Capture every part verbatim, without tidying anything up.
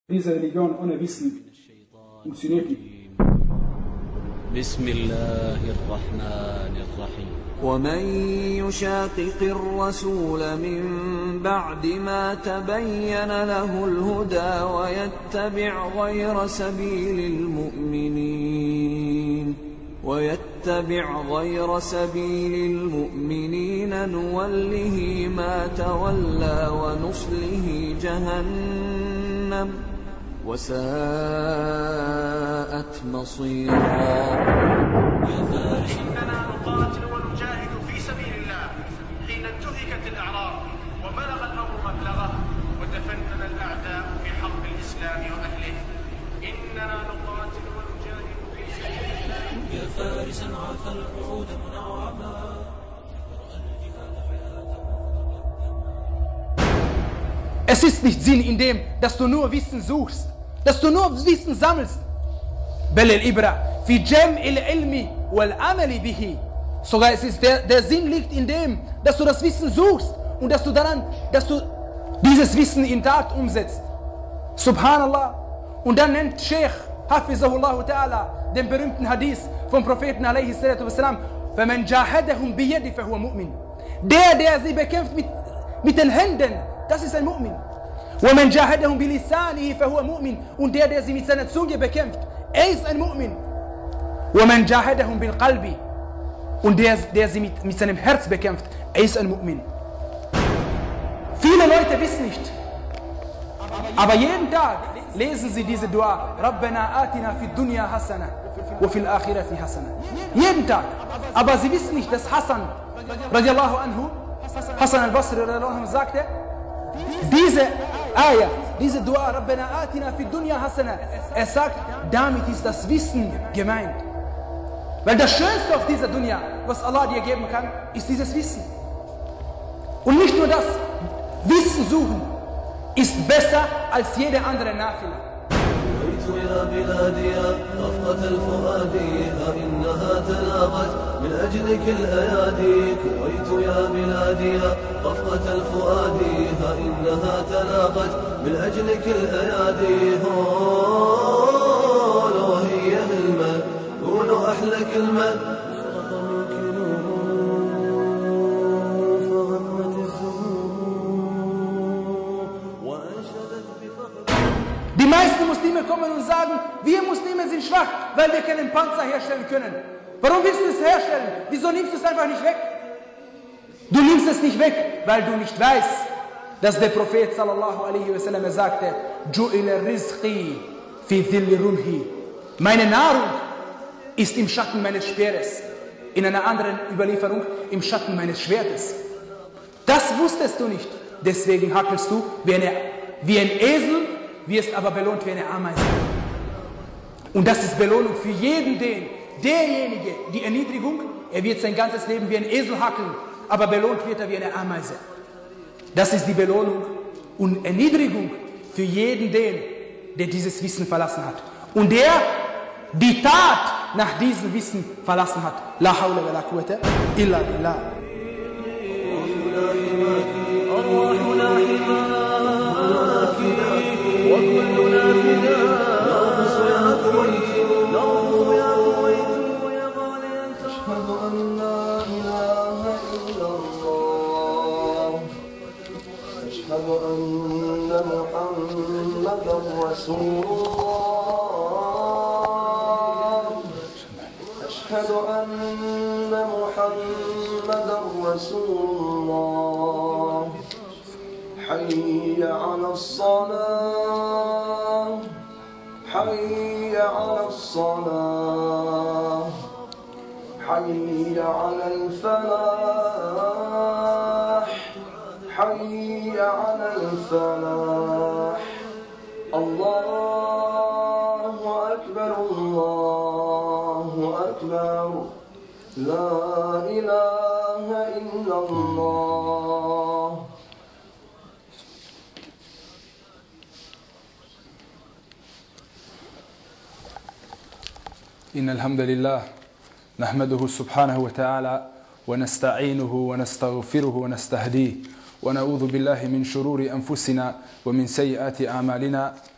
Diese Religion ohne Wissen funktioniert nicht. بسم الله الرحمن الرحيم ومن يشاقق الرسول من بعد ما تبين له الهدى ويتبع غير سبيل المؤمنين ويتبع غير سبيل المؤمنين نوله ما تولى ونصله جهنم وساءت مصيرا. إننا نقاتل ونجاهد في سبيل الله حين انتهكت الأعراض وبلغ الأمر مبلغه وتفنن الأعداء في حرب الإسلام وأهله. إننا نقاتل ونجاهد في سبيل الله يا فارسا عفى العهود منعما. Es ist nicht Sinn in dem, dass du nur Wissen suchst, dass du nur Wissen sammelst. بل الإبرة في جمع العلم والعمل به. Sogar es ist der, der Sinn liegt in dem, dass du das Wissen suchst und dass du daran, dass du dieses Wissen in Tat umsetzt. Subhanallah. Und dann nennt Sheikh Hafizahullah Ta'ala den berühmten Hadith vom Propheten alaihi salatu wassalam: فَمَنْ جَاهَدَهُمْ بِيَدِهِ فَهُوَ مُؤْمِنٌ. Der, der sie bekämpft mit, mit den Händen, das ist ein Mu'min. وَمَنْ جَاهَدَهُمْ بِلِسَانِهِ فَهُوَ مُؤْمِنٌ. Und der, der sie mit seiner Zunge bekämpft, er ist ein Mu'min. وَمَنْ جَاهَدَهُمْ بِالْقَلْبِ. Und der, der sie mit, mit seinem Herz bekämpft, er ist ein Mu'min. Viele Leute wissen nicht, aber jeden Tag lesen sie diese Dua: رَبَّنَا آتِنَا فِي الدُّنْيَا حَسَنَةً وَفِي الْآخِرَةِ حَسَنَةً. Jeden Tag. Aber sie wissen nicht, dass Hassan radiallahu anhu, Hassan al-Basri radiallahu anhu sagte, diese Ayah, diese Dua, Rabbana atina fi dunya hasana, er sagt, damit ist das Wissen gemeint. Weil das Schönste auf dieser Dunya, was Allah dir geben kann, ist dieses Wissen. Und nicht nur das, Wissen suchen ist besser als jede andere Nafila. يا بلادي رفقة الفؤاد فإنها تلاقت من أجلك الأيادي. كويت يا بلادي رفقة الفؤاد فإنها تلاقت من أجلك الأيادي. هون وهي الماء كون أحلى كلمة Die meisten Muslime kommen und sagen, wir Muslime sind schwach, weil wir keinen Panzer herstellen können. Warum willst du es herstellen? Wieso nimmst du es einfach nicht weg? Du nimmst es nicht weg, weil du nicht weißt, dass der Prophet sallallahu alaihi wasallam sagte: Ju'ila rizqi fi dhilli rumhi. Meine Nahrung ist im Schatten meines Speeres. In einer anderen Überlieferung im Schatten meines Schwertes. Das wusstest du nicht. Deswegen hackelst du wie, eine, wie ein Esel, wirst aber belohnt wie eine Ameise. Und das ist Belohnung für jeden, den, derjenige, die Erniedrigung, er wird sein ganzes Leben wie ein Esel hackeln, aber belohnt wird er wie eine Ameise. Das ist die Belohnung und Erniedrigung für jeden, den, der dieses Wissen verlassen hat. Und der die Tat nach diesem Wissen verlassen hat. La hawla wa la quwwata illa billah. وكلنا فداء يا كويت نرقص يا كويت يا غالي. أشهد أن لا إله إلا الله. أشهد أن محمدا رسول الله. أشهد أن محمدا رسول الله. حي على الصلاة حي على الصلاة حي على الفلاح حي على الفلاح. الله أكبر الله أكبر لا إله إلا الله. إن الحمد لله نحمده سبحانه وتعالى ونستعينه ونستغفره ونستهديه ونعوذ بالله من شرور أنفسنا ومن سيئات أعمالنا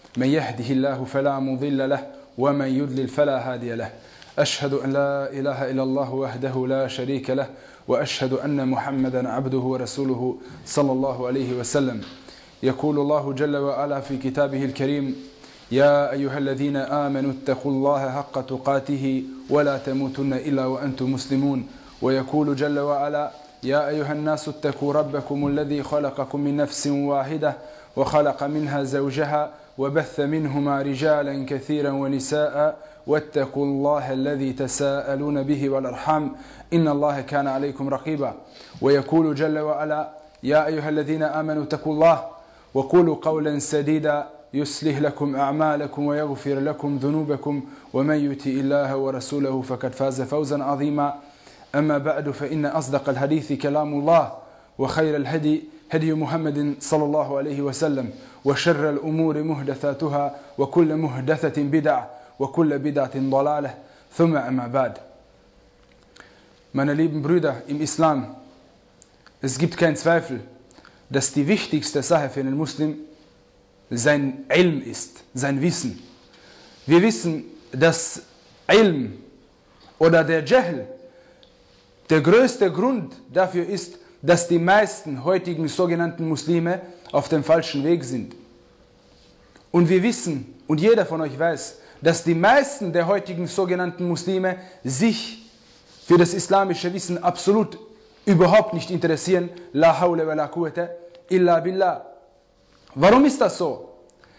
من يهده الله فلا مضل له ومن يضلل فلا هادي له أشهد أن لا إله إلا الله وحده لا شريك له وأشهد أن محمدا عبده ورسوله صلى الله عليه وسلم يقول الله جل وعلا في كتابه الكريم يا أيها الذين آمنوا اتقوا الله حق تقاته ولا تموتن إلا وأنتم مسلمون ويقول جل وعلا يا أيها الناس اتقوا ربكم الذي خلقكم من نفس واحدة وخلق منها زوجها وبث منهما رجالا كثيرا ونساء واتقوا الله الذي تساءلون به والأرحام إن الله كان عليكم رقيبا ويقول جل وعلا يا أيها الذين آمنوا اتقوا الله وقولوا قولا سديدا يصلح لكم أعمالكم ويغفر لكم ذنوبكم ومن يطع الله ورسوله فقد فاز فوزا عظيما أما بعد فإن أصدق الحديث كلام الله وخير الهدي هدي محمد صلى الله عليه وسلم وشر الأمور محدثاتها وكل محدثة بدعة وكل بدعة ضلالة ثم أما بعد. Meine lieben Brüder im Islam, es gibt keinen Zweifel, dass die wichtigste Sache für einen Muslim sein Ilm ist, sein Wissen. Wir wissen, dass Ilm oder der Jahl der größte Grund dafür ist, dass die meisten heutigen sogenannten Muslime auf dem falschen Weg sind. Und wir wissen, und jeder von euch weiß, dass die meisten der heutigen sogenannten Muslime sich für das islamische Wissen absolut überhaupt nicht interessieren. La hawla wa la quwwata illa billah. Warum ist das so?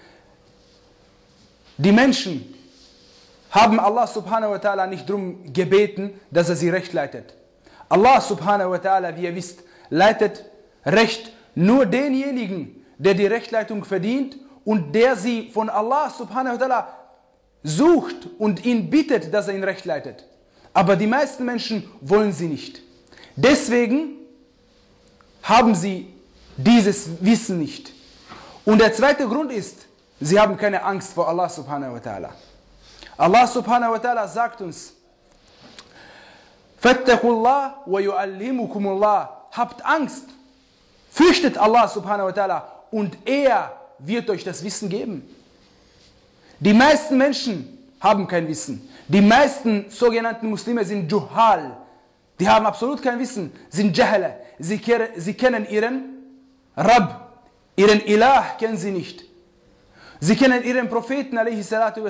Die Menschen haben Allah subhanahu wa ta'ala nicht darum gebeten, dass er sie recht leitet. Allah subhanahu wa ta'ala, wie ihr wisst, leitet Recht nur denjenigen, der die Rechtleitung verdient und der sie von Allah subhanahu wa ta'ala sucht und ihn bittet, dass er ihn recht leitet. Aber die meisten Menschen wollen sie nicht. Deswegen haben sie dieses Wissen nicht. Und der zweite Grund ist, sie haben keine Angst vor Allah subhanahu wa ta'ala. Allah subhanahu wa ta'ala sagt uns, Fattakullah wa yu'allimukumullah. Habt Angst, fürchtet Allah subhanahu wa ta'ala und er wird euch das Wissen geben. Die meisten Menschen haben kein Wissen. Die meisten sogenannten Muslime sind Juhal. Die haben absolut kein Wissen, sind Jahala. Sie, sie kennen ihren Rabb, ihren Ilah kennen sie nicht. Sie kennen ihren Propheten alaihi salatu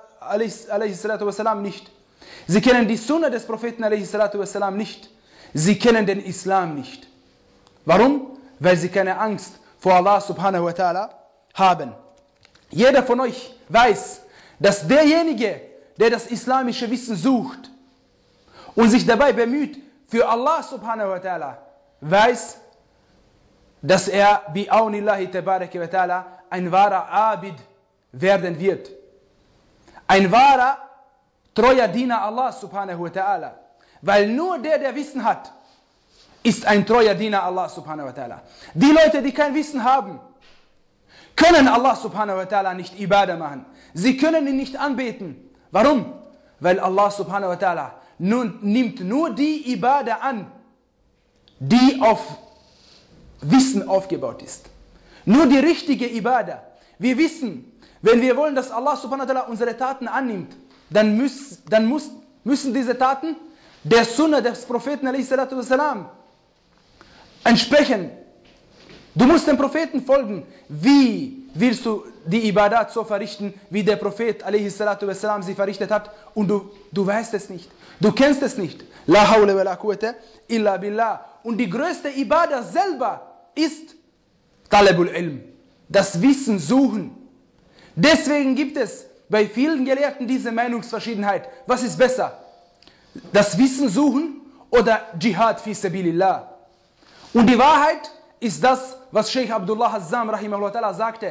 wassalam nicht. Sie kennen die Sunna des Propheten alaihi salatu wassalam nicht. Sie kennen den Islam nicht. Warum? Weil sie keine Angst vor Allah subhanahu wa ta'ala haben. Jeder von euch weiß, dass derjenige, der das islamische Wissen sucht und sich dabei bemüht für Allah subhanahu wa ta'ala, weiß, dass er bi aunillahi tabaraka wa ta'ala ein wahrer Abid werden wird. Ein wahrer treuer Diener Allah subhanahu wa ta'ala. Weil nur der, der Wissen hat, ist ein treuer Diener Allah subhanahu wa ta'ala. Die Leute, die kein Wissen haben, können Allah subhanahu wa ta'ala nicht Ibadah machen. Sie können ihn nicht anbeten. Warum? Weil Allah subhanahu wa ta'ala nun, nimmt nur die Ibadah an, die auf Wissen aufgebaut ist. Nur die richtige Ibadah. Wir wissen, wenn wir wollen, dass Allah subhanahu wa ta'ala unsere Taten annimmt, dann, müß, dann muss, müssen diese Taten der Sunna des Propheten alaihi salatu wassalam entsprechen. Du musst dem Propheten folgen. Wie willst du die Ibadat so verrichten, wie der Prophet alaihi salatu wassalam sie verrichtet hat und du, du weißt es nicht. Du kennst es nicht. La hawla wa la quwwata illa billah. Und die größte Ibadah selber ist Talabul Ilm. Das Wissen suchen. Deswegen gibt es bei vielen Gelehrten diese Meinungsverschiedenheit. Was ist besser? Das Wissen suchen oder Dschihad fi sabilillah? Und die Wahrheit ist das, was Sheikh Abdullah Azzam rahimahullah sagte.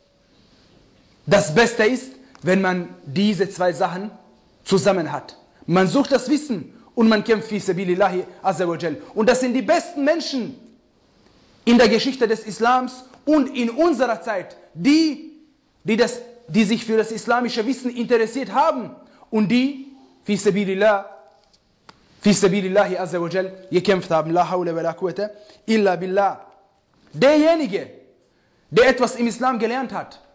Das Beste ist, wenn man diese zwei Sachen zusammen hat. Man sucht das Wissen und man kämpft fi sabilillahi azza wa jal. Und das sind die besten Menschen in der Geschichte des Islams und in unserer Zeit. Die, die, das, die sich für das islamische Wissen interessiert haben und die fi sabilillah fi sabilillahi azza wa jal gekämpft haben. La hawla wa la quwwata illa billah. Derjenige, der etwas im Islam gelernt hat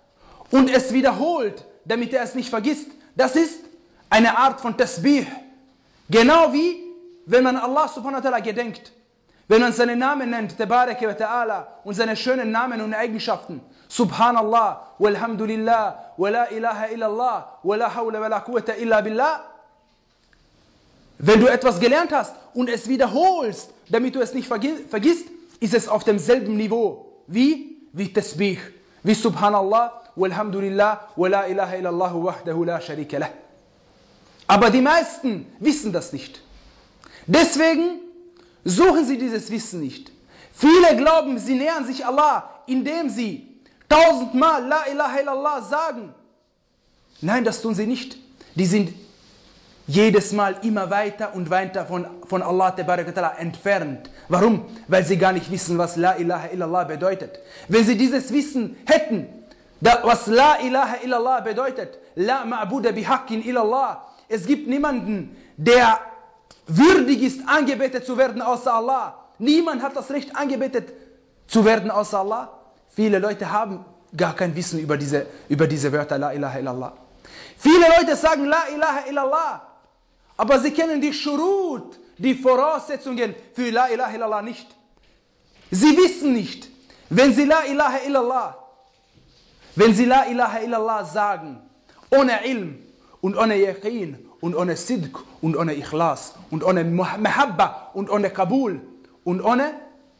und es wiederholt, damit er es nicht vergisst, das ist eine Art von Tasbih. Genau wie, wenn man Allah subhanahu wa ta'ala gedenkt. Wenn man seinen Namen nennt, Tabaraka wa ta'ala, und seine schönen Namen und Eigenschaften. Subhanallah, walhamdulillah, wa la ilaha illallah, wa la hawla wa la quwwata illa billah. Wenn du etwas gelernt hast und es wiederholst, damit du es nicht vergisst, ist es auf demselben Niveau. Wie? Wie Tasbih. Wie Subhanallah, walhamdulillah, wa la ilaha illallah, wahdahu la sharika lah. Aber die meisten wissen das nicht. Deswegen suchen sie dieses Wissen nicht. Viele glauben, sie nähern sich Allah, indem sie tausendmal La ilaha illallah sagen. Nein, das tun sie nicht. Die sind jedes Mal immer weiter und weiter von, von Allah entfernt. Warum? Weil sie gar nicht wissen, was La ilaha illallah bedeutet. Wenn sie dieses Wissen hätten, was La ilaha illallah bedeutet, La ma'buda bihaqqin illallah, es gibt niemanden, der würdig ist, angebetet zu werden außer Allah. Niemand hat das Recht, angebetet zu werden außer Allah. Viele Leute haben gar kein Wissen über diese, über diese Wörter La ilaha illallah. Viele Leute sagen La ilaha illallah, aber sie kennen die Shurut, die Voraussetzungen für La ilaha illallah nicht. Sie wissen nicht, wenn sie La ilaha illallah, wenn sie La ilaha illallah sagen, ohne Ilm und ohne Yaqin und ohne Sidq und ohne Ikhlas und ohne Mahabba und ohne Kabul und ohne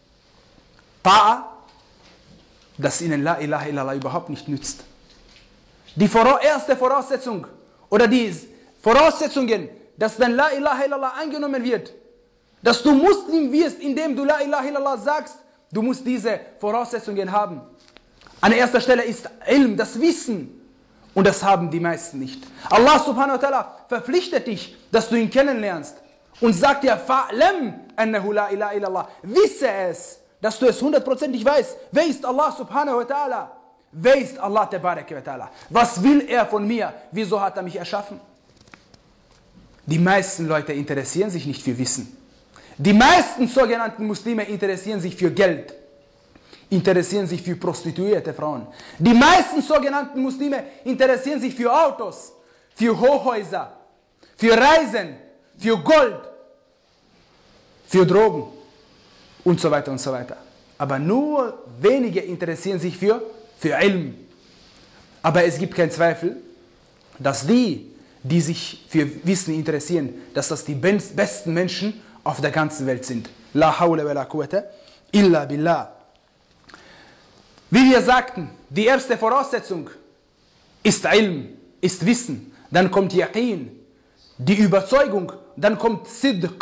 Ta'a, dass ihnen La ilaha illallah überhaupt nicht nützt. Die erste Voraussetzung oder die Voraussetzungen, dass wenn La ilaha illallah angenommen wird, dass du Muslim wirst, indem du La ilaha illallah sagst, du musst diese Voraussetzungen haben. An erster Stelle ist Ilm, das Wissen. Und das haben die meisten nicht. Allah subhanahu wa ta'ala verpflichtet dich, dass du ihn kennenlernst. Und sagt dir, fa'lam annahu la ilaha illallah. Wisse es, dass du es hundertprozentig weißt. Wer ist Allah subhanahu wa ta'ala? Wer ist Allah tabaraka wa ta'ala? Was will er von mir? Wieso hat er mich erschaffen? Die meisten Leute interessieren sich nicht für Wissen. Die meisten sogenannten Muslime interessieren sich für Geld. Interessieren sich für prostituierte Frauen. Die meisten sogenannten Muslime interessieren sich für Autos, für Hochhäuser, für Reisen, für Gold, für Drogen und so weiter und so weiter. Aber nur wenige interessieren sich für, für Ilm. Aber es gibt keinen Zweifel, dass die, die sich für Wissen interessieren, dass das die besten Menschen auf der ganzen Welt sind. La hawla wa la quwwata illa billah. Wie wir sagten, die erste Voraussetzung ist Ilm, ist Wissen. Dann kommt Yaqin, die Überzeugung. Dann kommt Sidq,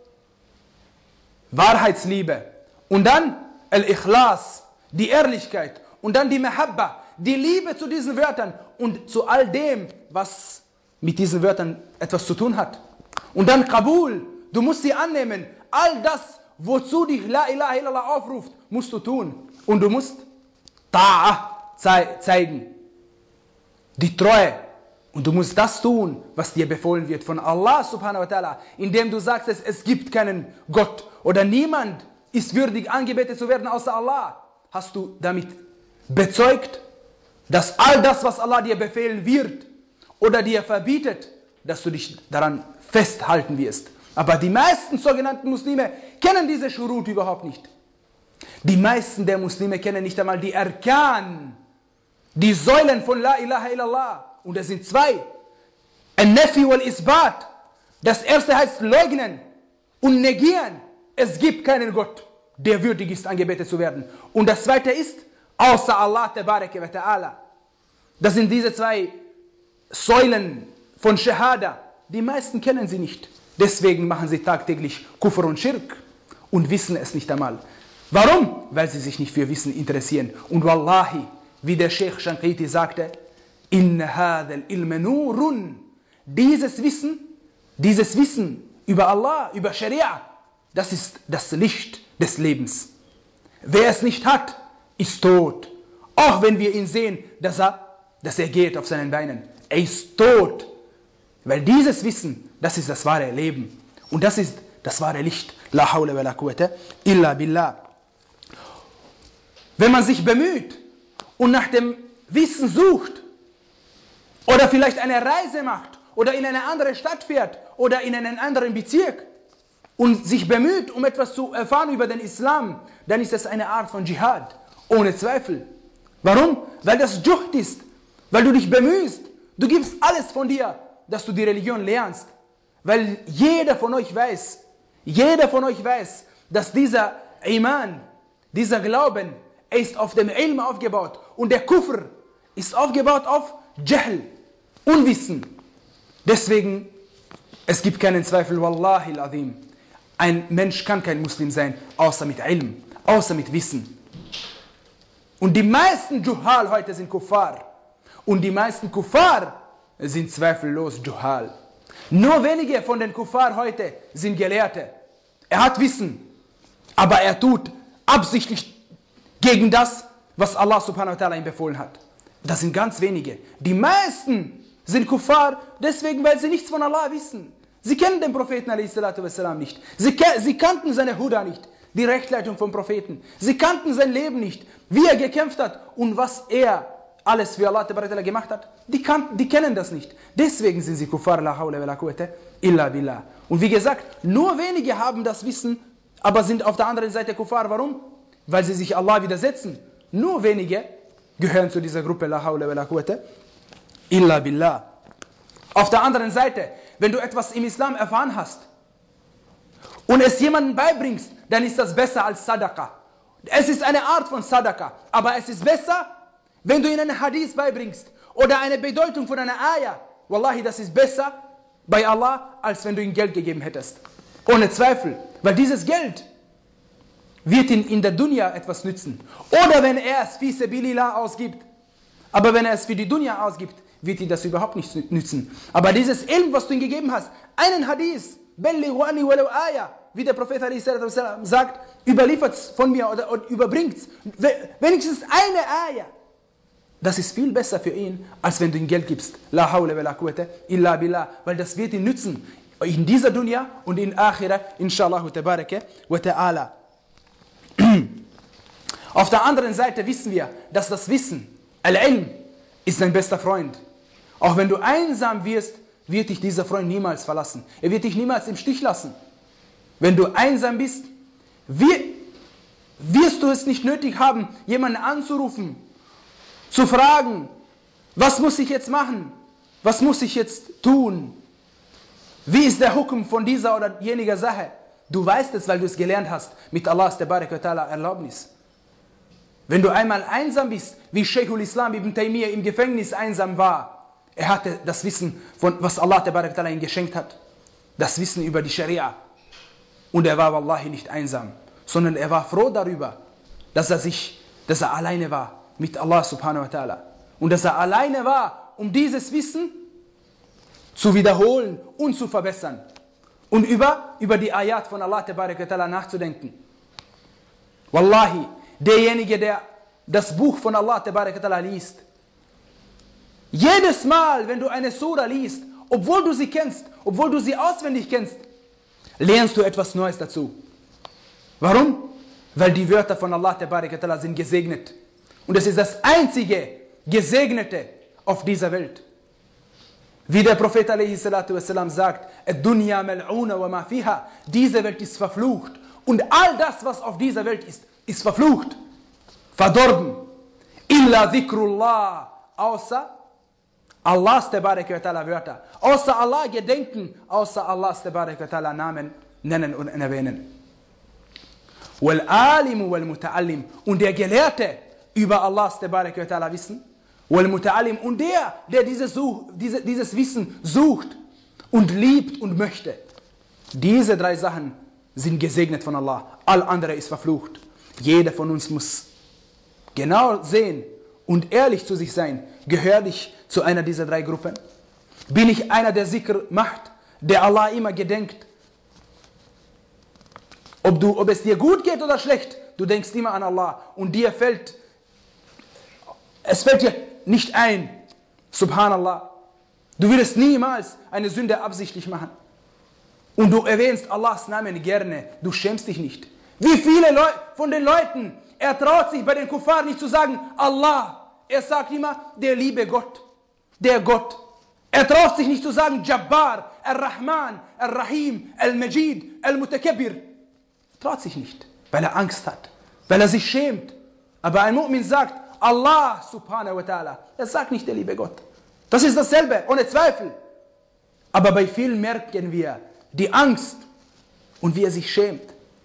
Wahrheitsliebe. Und dann Al-Ikhlas, die Ehrlichkeit. Und dann die Mahabba, die Liebe zu diesen Wörtern und zu all dem, was mit diesen Wörtern etwas zu tun hat. Und dann Kabul, du musst sie annehmen. All das, wozu dich La ilaha illallah aufruft, musst du tun. Und du musst Ta'a zeigen, die Treue. Und du musst das tun, was dir befohlen wird von Allah subhanahu wa ta'ala, indem du sagst, es, es gibt keinen Gott oder niemand ist würdig, angebetet zu werden außer Allah. Hast du damit bezeugt, dass all das, was Allah dir befehlen wird oder dir verbietet, dass du dich daran festhalten wirst. Aber die meisten sogenannten Muslime kennen diese Shurut überhaupt nicht. Die meisten der Muslime kennen nicht einmal die Arkan, die Säulen von La ilaha illallah. Und es sind zwei. An-Nafi wal-Isbat. Das erste heißt leugnen und negieren. Es gibt keinen Gott, der würdig ist, angebetet zu werden. Und das zweite ist, außer Allah tabaraka wa ta'ala. Das sind diese zwei Säulen von Shahada. Die meisten kennen sie nicht. Deswegen machen sie tagtäglich Kufr und Schirk und wissen es nicht einmal. Warum? Weil sie sich nicht für Wissen interessieren. Und Wallahi, wie der Sheikh Shanqiti sagte, Inna hadha al-ilma nurun. Dieses Wissen, dieses Wissen über Allah, über Scharia, das ist das Licht des Lebens. Wer es nicht hat, ist tot. Auch wenn wir ihn sehen, dass er, dass er geht auf seinen Beinen. Er ist tot. Weil dieses Wissen, das ist das wahre Leben. Und das ist das wahre Licht. La hawla wa la quwwata illa billah. Wenn man sich bemüht und nach dem Wissen sucht oder vielleicht eine Reise macht oder in eine andere Stadt fährt oder in einen anderen Bezirk und sich bemüht, um etwas zu erfahren über den Islam, dann ist das eine Art von Dschihad, ohne Zweifel. Warum? Weil das Juhd ist, weil du dich bemühst, du gibst alles von dir, dass du die Religion lernst. Weil jeder von euch weiß, jeder von euch weiß, dass dieser Iman, dieser Glauben, er ist auf dem Ilm aufgebaut und der Kufr ist aufgebaut auf Jahl, Unwissen. Deswegen, es gibt keinen Zweifel, Wallahi al-Azim, ein Mensch kann kein Muslim sein, außer mit Ilm, außer mit Wissen. Und die meisten Juhal heute sind Kuffar. Und die meisten Kuffar sind zweifellos Juhal. Nur wenige von den Kuffar heute sind Gelehrte. Er hat Wissen, aber er tut absichtlich gegen das, was Allah subhanahu wa ta'ala ihm befohlen hat. Das sind ganz wenige. Die meisten sind Kuffar, deswegen, weil sie nichts von Allah wissen. Sie kennen den Propheten a s. nicht. Sie, sie kannten seine Huda nicht, die Rechtleitung vom Propheten. Sie kannten sein Leben nicht, wie er gekämpft hat und was er alles für Allah gemacht hat. Die, kann, die kennen das nicht. Deswegen sind sie Kuffar, la hawla wa la quwwata illa billah. Und wie gesagt, nur wenige haben das Wissen, aber sind auf der anderen Seite Kuffar. Warum? Weil sie sich Allah widersetzen. Nur wenige gehören zu dieser Gruppe, la hawla wa la quwwata illa billah. Auf der anderen Seite, wenn du etwas im Islam erfahren hast und es jemandem beibringst, dann ist das besser als Sadaqa. Es ist eine Art von Sadaqa, aber es ist besser, wenn du ihnen einen Hadith beibringst oder eine Bedeutung von einer Ayah. Wallahi, das ist besser bei Allah, als wenn du ihm Geld gegeben hättest. Ohne Zweifel, weil dieses Geld wird ihn in der Dunya etwas nützen. Oder wenn er es fi sabilillah ausgibt. Aber wenn er es für die Dunya ausgibt, wird ihn das überhaupt nicht nützen. Aber dieses Ilm, was du ihm gegeben hast, einen Hadith, bellighu anni walau ayah, wie der Prophet sagt, überliefert es von mir oder, oder überbringt es, wenigstens eine Ayah. Das ist viel besser für ihn, als wenn du ihm Geld gibst. La hawla wa la quwwata illa billah. Weil das wird ihn nützen. In dieser Dunya und in Akhirah, inshallah tabaraka wa ta'ala. Auf der anderen Seite wissen wir, dass das Wissen, Al-Ilm, ist dein bester Freund. Auch wenn du einsam wirst, wird dich dieser Freund niemals verlassen. Er wird dich niemals im Stich lassen. Wenn du einsam bist, wirst du es nicht nötig haben, jemanden anzurufen, zu fragen, was muss ich jetzt machen? Was muss ich jetzt tun? Wie ist der Hukum von dieser oder jeniger Sache? Du weißt es, weil du es gelernt hast, mit Allahs Tabarak wa Ta'ala Erlaubnis. Wenn du einmal einsam bist, wie Sheikhul Islam ibn Taymiyyah im Gefängnis einsam war, er hatte das Wissen, von was Allah Tabarak wa Ta'ala ihm geschenkt hat, das Wissen über die Scharia. Und er war wallahi nicht einsam, sondern er war froh darüber, dass er sich, dass er alleine war mit Allah subhanahu wa ta'ala. Und dass er alleine war, um dieses Wissen zu wiederholen und zu verbessern. Und über, über die Ayat von Allah tabarak wa ta'ala nachzudenken. Wallahi, derjenige, der das Buch von Allah tabarak wa ta'ala liest, jedes Mal, wenn du eine Sura liest, obwohl du sie kennst, obwohl du sie auswendig kennst, lernst du etwas Neues dazu. Warum? Weil die Wörter von Allah tabarak wa ta'ala sind gesegnet. Und es ist das einzige Gesegnete auf dieser Welt. Wie der Prophet a s. sagt, Ad-dunya mal'una wa ma fiha, diese Welt ist verflucht. Und all das, was auf dieser Welt ist, ist verflucht, verdorben. Illa dhikrullah, außer Allahs tabarak wa ta'ala Wörter. Außer Allah gedenken, außer Allahs tabarak wa ta'ala Namen nennen und erwähnen. Wal alimu wal muta'allim, und der Gelehrte über Allahs tabarak wa ta'ala Wissen, wal muta'allim, und der, der dieses, diese, dieses Wissen sucht und liebt und möchte. Diese drei Sachen sind gesegnet von Allah. All andere ist verflucht. Jeder von uns muss genau sehen und ehrlich zu sich sein. Gehöre ich zu einer dieser drei Gruppen? Bin ich einer, der Zikr macht, der Allah immer gedenkt? Ob, du, ob es dir gut geht oder schlecht, du denkst immer an Allah und dir fällt, es fällt dir nicht ein, Subhanallah. Du würdest niemals eine Sünde absichtlich machen. Und du erwähnst Allahs Namen gerne, du schämst dich nicht. Wie viele Leu- von den Leuten, er traut sich bei den Kuffar nicht zu sagen, Allah. er sagt immer, der liebe Gott, der Gott. Er traut sich nicht zu sagen, Jabbar, Ar-Rahman, Ar-Rahim, Al-Majid, Al-Mutakabbir. Traut sich nicht, weil er Angst hat, weil er sich schämt. Aber ein Mu'min sagt, Allah subhanahu wa ta'ala. Er sagt nicht, der liebe Gott. Das ist dasselbe, ohne Zweifel. Aber bei vielen merken wir die Angst und wie er sich schämt.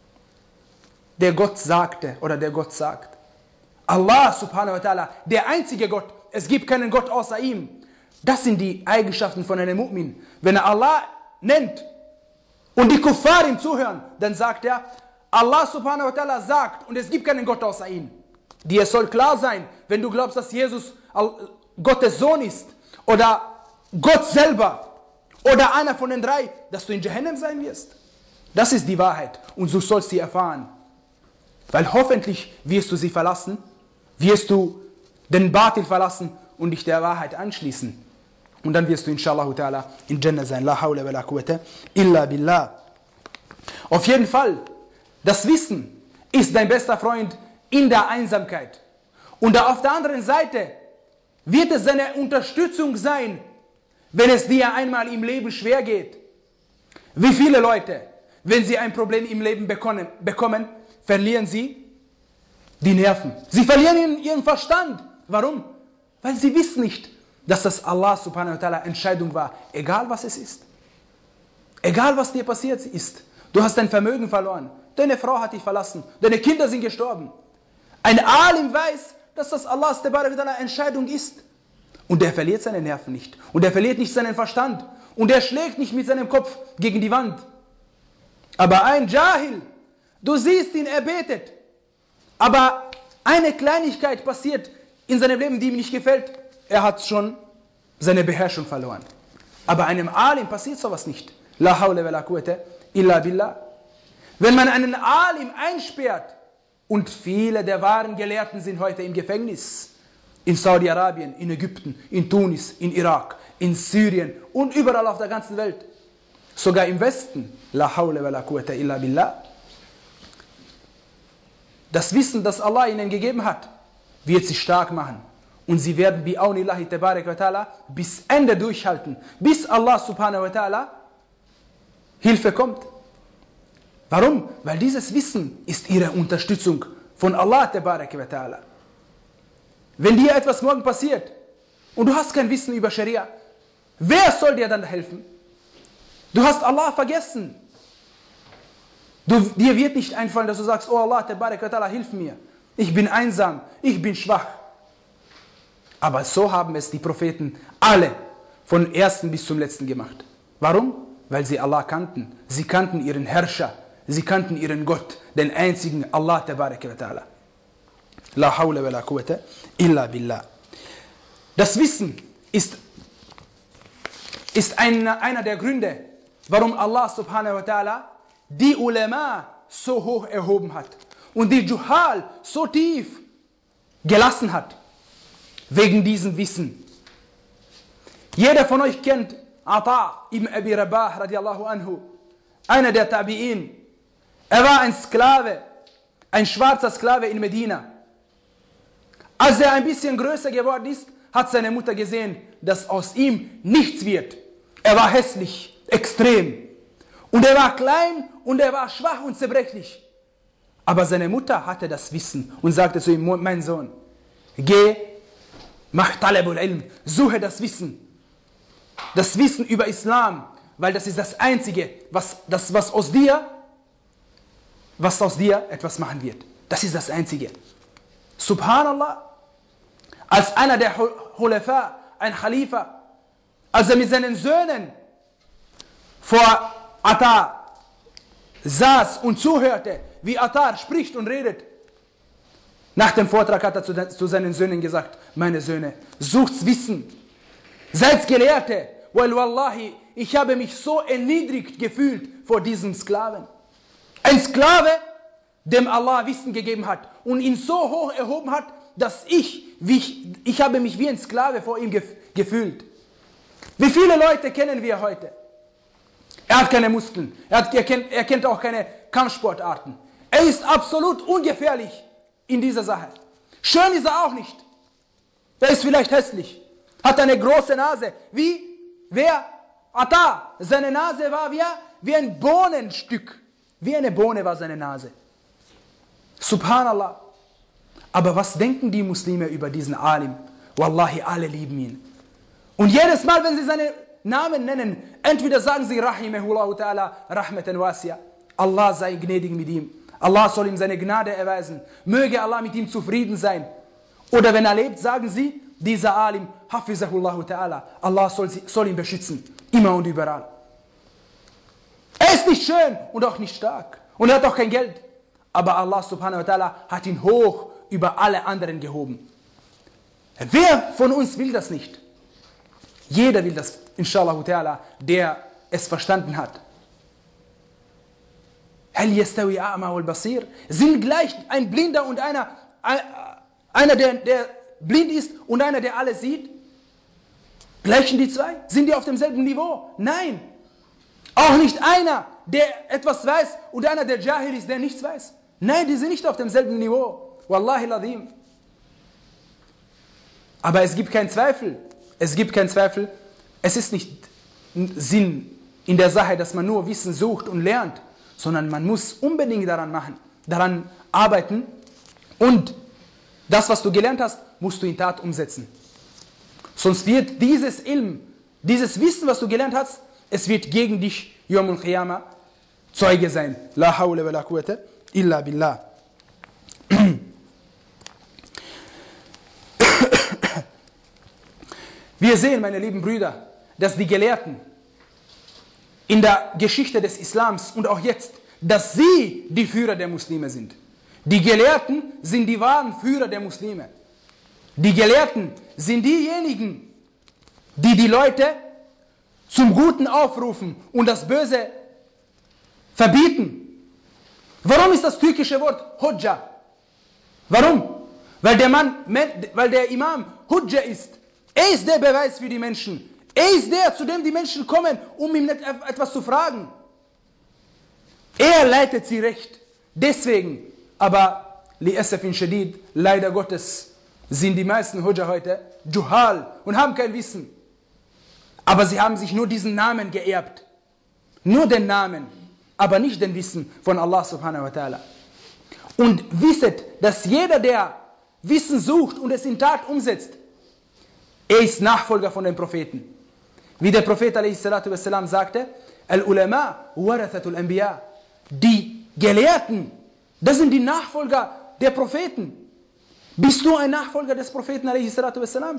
Der Gott sagte oder der Gott sagt. Allah subhanahu wa ta'ala, der einzige Gott. Es gibt keinen Gott außer ihm. Das sind die Eigenschaften von einem Mu'min. Wenn er Allah nennt und die Kuffar ihm zuhören, dann sagt er, Allah subhanahu wa ta'ala sagt und es gibt keinen Gott außer ihm. Dir soll klar sein, wenn du glaubst, dass Jesus Gottes Sohn ist oder Gott selber oder einer von den drei, dass du in Jahannam sein wirst. Das ist die Wahrheit und du sollst sie erfahren. Weil hoffentlich wirst du sie verlassen, wirst du den Batil verlassen und dich der Wahrheit anschließen. Und dann wirst du inshallah ta'ala in Jannah sein. La hawla wa la quwwata illa billah. Auf jeden Fall, das Wissen ist dein bester Freund in der Einsamkeit. Und auf der anderen Seite wird es seine Unterstützung sein, wenn es dir einmal im Leben schwer geht. Wie viele Leute, wenn sie ein Problem im Leben bekommen, bekommen verlieren sie die Nerven. Sie verlieren ihren Verstand. Warum? Weil sie wissen nicht, dass das Allah subhanahu wa ta'ala Entscheidung war. Egal was es ist. Egal was dir passiert ist. Du hast dein Vermögen verloren. Deine Frau hat dich verlassen. Deine Kinder sind gestorben. Ein Alim weiß, dass das Allahs Entscheidung ist. Und er verliert seine Nerven nicht. Und er verliert nicht seinen Verstand. Und er schlägt nicht mit seinem Kopf gegen die Wand. Aber ein Jahil, du siehst ihn, er betet. Aber eine Kleinigkeit passiert in seinem Leben, die ihm nicht gefällt. Er hat schon seine Beherrschung verloren. Aber einem Alim passiert sowas nicht. La hawla wa la quwwata illa billah. Wenn man einen Alim einsperrt, und viele der wahren Gelehrten sind heute im Gefängnis, in Saudi-Arabien, in Ägypten, in Tunis, in Irak, in Syrien und überall auf der ganzen Welt. Sogar im Westen. La hawla wa la quwwata illa billah. Das Wissen, das Allah ihnen gegeben hat, wird sie stark machen. Und sie werden bi aunillahi tabarak wa ta'ala bis Ende durchhalten. Bis Allah subhanahu wa ta'ala Hilfe kommt. Warum? Weil dieses Wissen ist ihre Unterstützung von Allah tabarak wa ta'ala. Wenn dir etwas morgen passiert und du hast kein Wissen über Scharia, wer soll dir dann helfen? Du hast Allah vergessen. Du, dir wird nicht einfallen, dass du sagst, oh Allah tabarak wa ta'ala, hilf mir. Ich bin einsam, ich bin schwach. Aber so haben es die Propheten alle von ersten bis zum letzten gemacht. Warum? Weil sie Allah kannten. Sie kannten ihren Herrscher. Sie kannten ihren Gott, den einzigen Allah tabarak wa ta'ala. La hawla wa la quwwata illa billah. Das Wissen ist, ist ein, einer der Gründe, warum Allah subhanahu wa ta'ala die Ulama so hoch erhoben hat und die Juhal so tief gelassen hat. Wegen diesem Wissen. Jeder von euch kennt Ata ibn Abi Rabah radiallahu anhu, einer der Tabi'in. Er war ein Sklave, ein schwarzer Sklave in Medina. Als er ein bisschen größer geworden ist, hat seine Mutter gesehen, dass aus ihm nichts wird. Er war hässlich, extrem. Und er war klein und er war schwach und zerbrechlich. Aber seine Mutter hatte das Wissen und sagte zu ihm, mein Sohn, geh, mach Talabul Ilm, suche das Wissen. Das Wissen über Islam, weil das ist das Einzige, was, das, was, aus dir, was aus dir etwas machen wird. Das ist das Einzige. Subhanallah, als einer der Khulafa, ein Khalifa, als er mit seinen Söhnen vor Atar saß und zuhörte, wie Atar spricht und redet, nach dem Vortrag hat er zu, zu seinen Söhnen gesagt, meine Söhne, sucht's Wissen, seid Gelehrte, weil wallahi, ich habe mich so erniedrigt gefühlt vor diesem Sklaven. Ein Sklave, dem Allah Wissen gegeben hat und ihn so hoch erhoben hat, dass ich, wie ich, ich habe mich wie ein Sklave vor ihm gef gefühlt. Wie viele Leute kennen wir heute? Er hat keine Muskeln, er, hat, er, kennt, er kennt auch keine Kampfsportarten. Er ist absolut ungefährlich in dieser Sache. Schön ist er auch nicht. Er ist vielleicht hässlich, hat eine große Nase. Wie? Wer? Ata. Seine Nase war wie, wie ein Bohnenstück. Wie eine Bohne war seine Nase. Subhanallah. Aber was denken die Muslime über diesen Alim? Wallahi, alle lieben ihn. Und jedes Mal, wenn sie seinen Namen nennen, entweder sagen sie Rahimahullahu ta'ala, Rahmatan wasi'a. Allah sei gnädig mit ihm. Allah soll ihm seine Gnade erweisen. Möge Allah mit ihm zufrieden sein. Oder wenn er lebt, sagen sie, dieser Alim, Hafizahullahu ta'ala, Allah soll, soll ihn beschützen. Immer und überall. Er ist nicht schön und auch nicht stark. Und er hat auch kein Geld. Aber Allah subhanahu wa ta'ala hat ihn hoch über alle anderen gehoben. Wer von uns will das nicht? Jeder will das, inshallah ta'ala, der es verstanden hat. Hal yastawi a'ma wal basir? Sind gleich ein Blinder und einer, einer der, der blind ist und einer, der alles sieht? Gleichen die zwei? Sind die auf demselben Niveau? Nein. Auch nicht einer, der etwas weiß und einer, der Jahil ist, der nichts weiß. Nein, die sind nicht auf demselben Niveau. Wallahi ladhim. Aber es gibt keinen Zweifel. Es gibt keinen Zweifel. Es ist nicht Sinn in der Sache, dass man nur Wissen sucht und lernt, sondern man muss unbedingt daran machen, daran arbeiten und das, was du gelernt hast, musst du in Tat umsetzen. Sonst wird dieses Ilm, dieses Wissen, was du gelernt hast, es wird gegen dich, Yawm al-Qiyamah, Zeuge sein. La hawla wa la quwwata illa billah. Wir sehen, meine lieben Brüder, dass die Gelehrten in der Geschichte des Islams und auch jetzt, dass sie die Führer der Muslime sind. Die Gelehrten sind die wahren Führer der Muslime. Die Gelehrten sind diejenigen, die die Leute zum Guten aufrufen und das Böse verbieten. Warum ist das türkische Wort Hujja? Warum? Weil der Mann, weil der Imam Hujja ist. Er ist der Beweis für die Menschen. Er ist der, zu dem die Menschen kommen, um ihm etwas zu fragen. Er leitet sie recht. Deswegen, aber li'asafin shadid, leider Gottes, sind die meisten Hujja heute Juhal und haben kein Wissen. Aber sie haben sich nur diesen Namen geerbt. Nur den Namen, aber nicht den Wissen von Allah subhanahu wa ta'ala. Und wisset, dass jeder, der Wissen sucht und es in Tat umsetzt, er ist Nachfolger von den Propheten. Wie der Prophet alaihi salatu wassalam sagte, Al-Ulama warathatul Anbiya. Die Gelehrten, das sind die Nachfolger der Propheten. Bist du ein Nachfolger des Propheten alaihi salatu wassalam?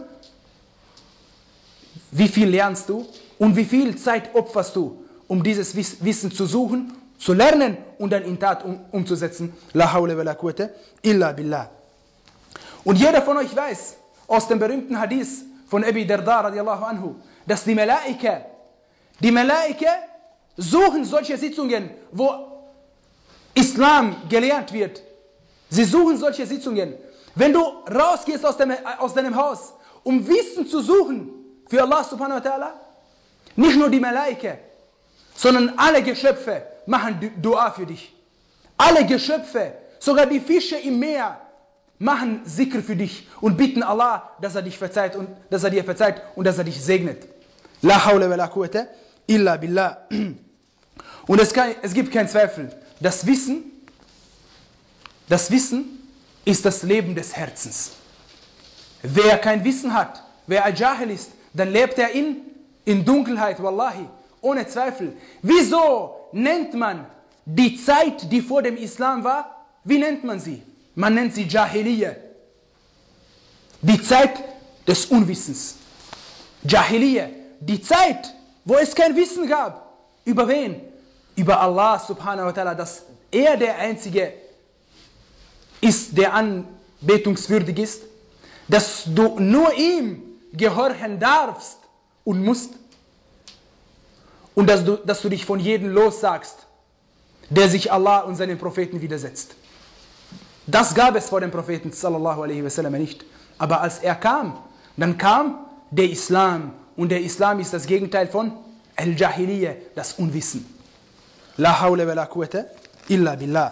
Wie viel lernst du und wie viel Zeit opferst du, um dieses Wissen zu suchen, zu lernen und dann in Tat um, umzusetzen? La hawla wa la quwwata illa billah. Und jeder von euch weiß, aus dem berühmten Hadith von Abi Darda radiallahu anhu, dass die Malaika, die Malaika suchen solche Sitzungen, wo Islam gelernt wird. Sie suchen solche Sitzungen. Wenn du rausgehst aus, dem, aus deinem Haus, um Wissen zu suchen für Allah subhanahu wa ta'ala, nicht nur die Malaika, sondern alle Geschöpfe machen Dua für dich. Alle Geschöpfe, sogar die Fische im Meer, machen Zikr für dich und bitten Allah, dass er dich verzeiht und dass er dir verzeiht und dass er dich segnet. La hawla wa la quwwata illa billah. Und es, kann, es gibt keinen Zweifel, das Wissen, das Wissen ist das Leben des Herzens. Wer kein Wissen hat, wer Al-Jahil ist, dann lebt er in, in Dunkelheit, wallahi, ohne Zweifel. Wieso nennt man die Zeit, die vor dem Islam war, wie nennt man sie? Man nennt sie Jahiliyyah. Die Zeit des Unwissens. Jahiliyyah. Die Zeit, wo es kein Wissen gab. Über wen? Über Allah subhanahu wa ta'ala, dass er der Einzige ist, der anbetungswürdig ist. Dass du nur ihm gehorchen darfst und musst. Und dass du, dass du dich von jedem lossagst, der sich Allah und seinen Propheten widersetzt. Das gab es vor dem Propheten sallallahu alaihi wasallam nicht. Aber als er kam, dann kam der Islam. Und der Islam ist das Gegenteil von Al-Jahiliyyah, das Unwissen. La hawla wa la quwwata illa billah.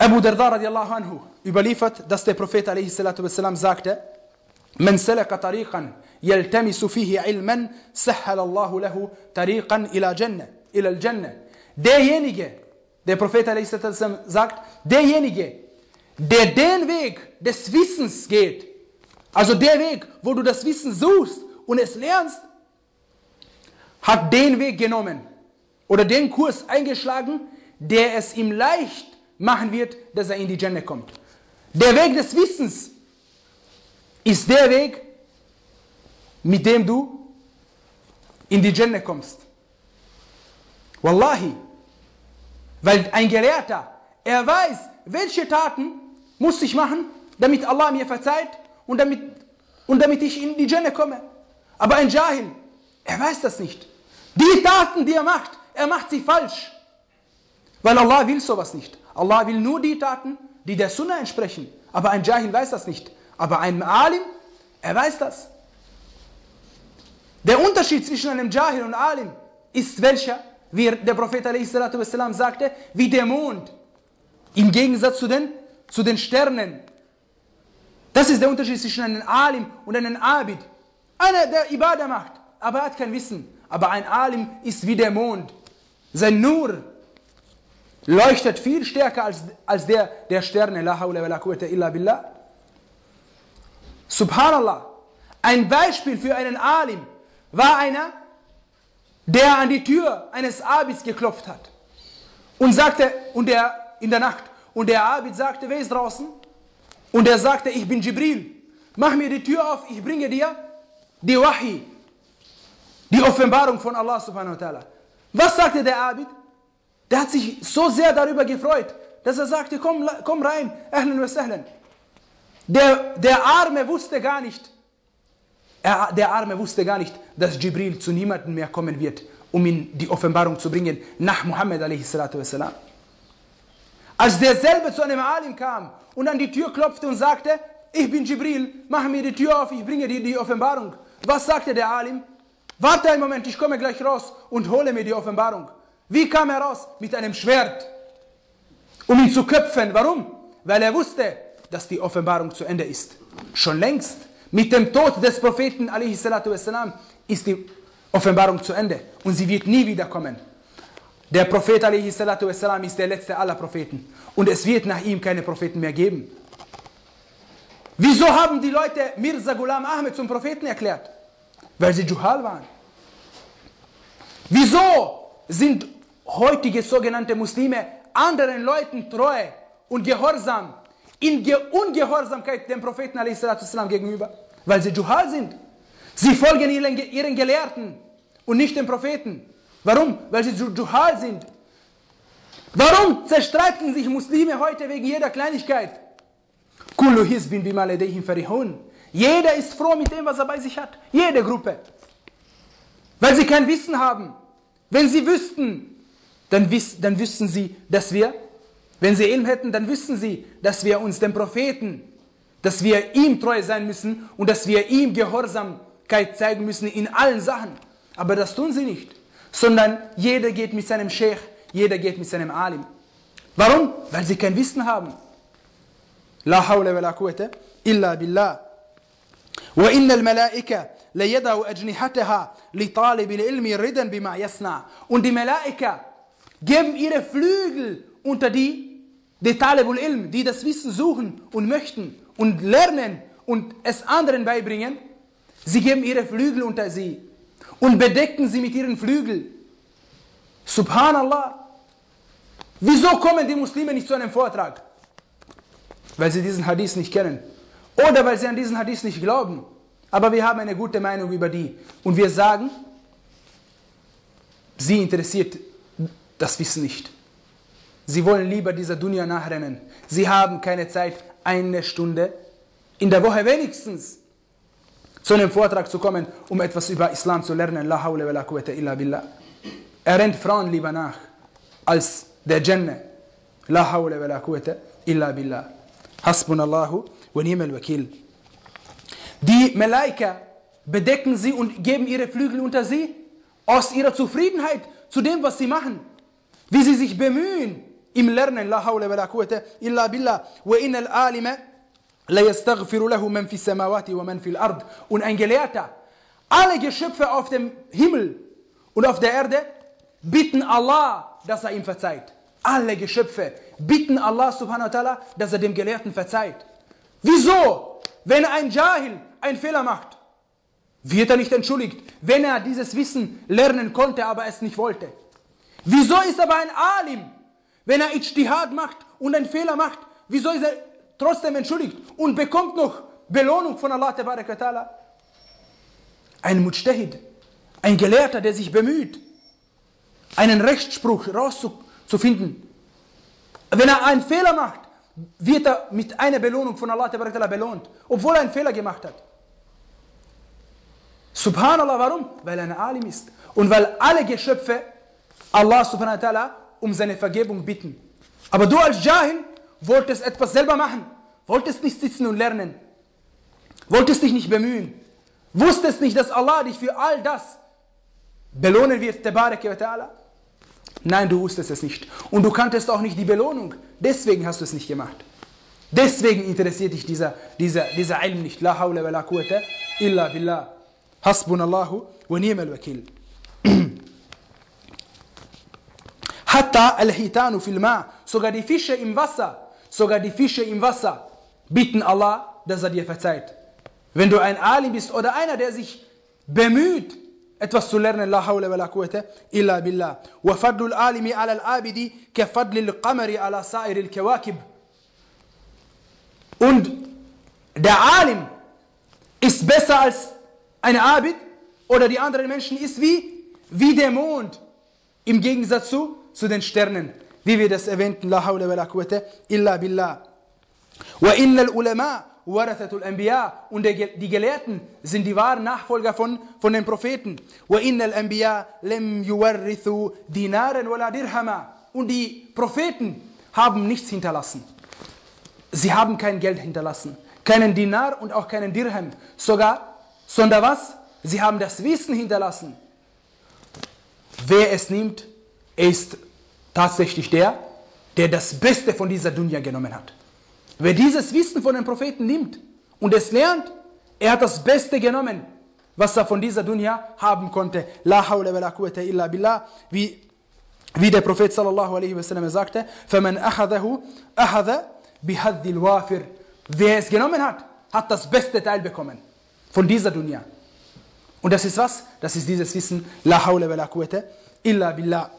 Abu Darda radiallahu anhu überliefert, dass der Prophet alaihi salatu wassalam sagte, Man salaka tariqan yaltamisu fihi ilman, sahhala Allahu lahu tariqan ila Jannah, ila al-Jannah. Derjenige, der Prophet alaihi salatu wassalam sagt, derjenige, der den Weg des Wissens geht, also der Weg, wo du das Wissen suchst und es lernst, hat den Weg genommen oder den Kurs eingeschlagen, der es ihm leicht machen wird, dass er in die Jannah kommt. Der Weg des Wissens ist der Weg, mit dem du in die Jannah kommst. Wallahi. Weil ein Gelehrter, er weiß, welche Taten muss ich machen, damit Allah mir verzeiht und damit, und damit ich in die Jannah komme. Aber ein Jahil, er weiß das nicht. Die Taten, die er macht, er macht sie falsch. Weil Allah will sowas nicht. Allah will nur die Taten, die der Sunnah entsprechen. Aber ein Jahil weiß das nicht. Aber ein Alim, er weiß das. Der Unterschied zwischen einem Jahil und Alim ist welcher? Wie der Prophet alaihi salatu wassalam sagte, wie der Mond. Im Gegensatz zu den, zu den Sternen. Das ist der Unterschied zwischen einem Alim und einem Abid. Einer, der Ibadah macht, aber er hat kein Wissen. Aber ein Alim ist wie der Mond. Sein Nur leuchtet viel stärker als, als der der Sterne. La hawla wa la quwwata illa billah. Subhanallah. Ein Beispiel für einen Alim war einer, der an die Tür eines Abids geklopft hat. Und sagte, und der in der Nacht, und der Abid sagte, wer ist draußen? Und er sagte, ich bin Jibril. Mach mir die Tür auf, ich bringe dir die Wahi, die Offenbarung von Allah subhanahu wa ta'ala. Was sagte der Abid? Der hat sich so sehr darüber gefreut, dass er sagte, komm, komm rein, ahlan wa sahlan. Der, der Arme wusste gar nicht, er, der Arme wusste gar nicht, dass Jibril zu niemandem mehr kommen wird, um ihm die Offenbarung zu bringen, nach Muhammad alaihi salatu wassalam. Als derselbe zu einem Alim kam und an die Tür klopfte und sagte, ich bin Jibril, mach mir die Tür auf, ich bringe dir die Offenbarung. Was sagte der Alim? Warte einen Moment, ich komme gleich raus und hole mir die Offenbarung. Wie kam er raus? Mit einem Schwert, um ihn zu köpfen. Warum? Weil er wusste, dass die Offenbarung zu Ende ist. Schon längst, mit dem Tod des Propheten alaihi salatu wassalam, ist die Offenbarung zu Ende und sie wird nie wiederkommen. Der Prophet alaihi salatu wassalam ist der letzte aller Propheten und es wird nach ihm keine Propheten mehr geben. Wieso haben die Leute Mirza Ghulam Ahmed zum Propheten erklärt? Weil sie Juhal waren. Wieso sind heutige sogenannte Muslime anderen Leuten treu und gehorsam in Ge Ungehorsamkeit dem Propheten alaihi salatu wassalam gegenüber? Weil sie Juhal sind. Sie folgen ihren, ihren Gelehrten und nicht dem Propheten. Warum? Weil sie Juhal sind. Warum zerstreiten sich Muslime heute wegen jeder Kleinigkeit? Kullu hizbin bima ladayhim farihun. Jeder ist froh mit dem, was er bei sich hat. Jede Gruppe. Weil sie kein Wissen haben. Wenn sie wüssten, dann, wiss, dann wüssten sie, dass wir, wenn sie Ilm hätten, dann wüssten sie, dass wir uns dem Propheten, dass wir ihm treu sein müssen und dass wir ihm Gehorsamkeit zeigen müssen in allen Sachen. Aber das tun sie nicht. Sondern jeder geht mit seinem Sheikh, jeder geht mit seinem Alim. Warum? Weil sie kein Wissen haben. La hawla wa la quwwata illa billah. Wa inna al-malaika la yada'u ajnihataha li talib al-ilmi ridan bima yasna. Und die Malaika geben ihre Flügel unter die, die Talib al-Ilm, die das Wissen suchen und möchten und lernen und es anderen beibringen. Sie geben ihre Flügel unter sie und bedecken sie mit ihren Flügeln. Subhanallah. Wieso kommen die Muslime nicht zu einem Vortrag? Weil sie diesen Hadith nicht kennen. Oder weil sie an diesen Hadith nicht glauben. Aber wir haben eine gute Meinung über die. Und wir sagen, sie interessiert das Wissen nicht. Sie wollen lieber dieser Dunya nachrennen. Sie haben keine Zeit, eine Stunde in der Woche wenigstens zu einem Vortrag zu kommen, um etwas über Islam zu lernen. La hawla wa la quwwata illa billah. Er rennt Frauen lieber nach, als der Jannah. La hawla wa la quwwata illa billah. Hasbunallahu wa ni'mal wakil. Die Malaika bedecken sie und geben ihre Flügel unter sie, aus ihrer Zufriedenheit zu dem, was sie machen. Wie sie sich bemühen, im Lernen, la hawla wa la quwwata illa billah, wa innal alima la yastaghfiru lahu man fis samawati wa man fil ard. Und ein Gelehrter, alle Geschöpfe auf dem Himmel und auf der Erde bitten Allah, dass er ihm verzeiht. Alle Geschöpfe bitten Allah subhanahu wa ta'ala, dass er dem Gelehrten verzeiht. Wieso? Wenn ein Jahil einen Fehler macht, wird er nicht entschuldigt, wenn er dieses Wissen lernen konnte, aber es nicht wollte. Wieso ist aber ein Alim, wenn er Ijtihad macht und einen Fehler macht, wieso ist er trotzdem entschuldigt und bekommt noch Belohnung von Allah tabarak wa ta'ala? Ein Mujtahid, ein Gelehrter, der sich bemüht, einen Rechtsspruch rauszufinden. Wenn er einen Fehler macht, wird er mit einer Belohnung von Allah tabarak wa ta'ala belohnt, obwohl er einen Fehler gemacht hat. Subhanallah, warum? Weil er ein Alim ist. Und weil alle Geschöpfe Allah subhanahu wa ta'ala um seine Vergebung bitten. Aber du als Jahil wolltest etwas selber machen. Wolltest nicht sitzen und lernen. Wolltest dich nicht bemühen. Wusstest nicht, dass Allah dich für all das belohnen wird, tabarak wa ta'ala? Nein, du wusstest es nicht. Und du kanntest auch nicht die Belohnung. Deswegen hast du es nicht gemacht. Deswegen interessiert dich dieser, dieser, dieser Ilm nicht. La hawla wa la quwwata illa billah. Hasbunallahu wa ni'mal wakil. Hatta al-hitanu fil ma. Sogar die Fische im Wasser, sogar die Fische im Wasser bitten Allah, dass er dir verzeiht. Wenn du ein Alim bist oder einer, der sich bemüht, etwas zu lernen, la hawla wa la quwwata illa billah. Wa fadlul alimi ala al-abidi ka fadlil qamari ala sa'iril kawakib. Und der Alim ist besser als ein Abid oder die anderen Menschen, ist wie, wie der Mond im Gegensatz zu, zu den Sternen, wie wir das erwähnten, la hawla wa la quwwata illa billah. Wa innal ulama warathatul anbiya, und die Gelehrten sind die wahren Nachfolger von, von den Propheten. Wa innal anbiya lam yuwarrithu dinaran wala dirhama, und die Propheten haben nichts hinterlassen. Sie haben kein Geld hinterlassen, keinen Dinar und auch keinen Dirham, sogar, sondern was? Sie haben das Wissen hinterlassen. Wer es nimmt, ist tatsächlich der, der das Beste von dieser Dunya genommen hat. Wer dieses Wissen von den Propheten nimmt und es lernt, er hat das Beste genommen, was er von dieser Dunya haben konnte. La hawla wa la quwwata illa billah. Wie, wie der Prophet sallallahu alaihi wasallam sagte, فَمَنْ أَخَذَهُ أَخَذَ بِهَذِّ الْوَافِرِ. Wer es genommen hat, hat das beste Teil bekommen von dieser Dunya. Und das ist was? Das ist dieses Wissen, la hawla wa la quwwata illa billah.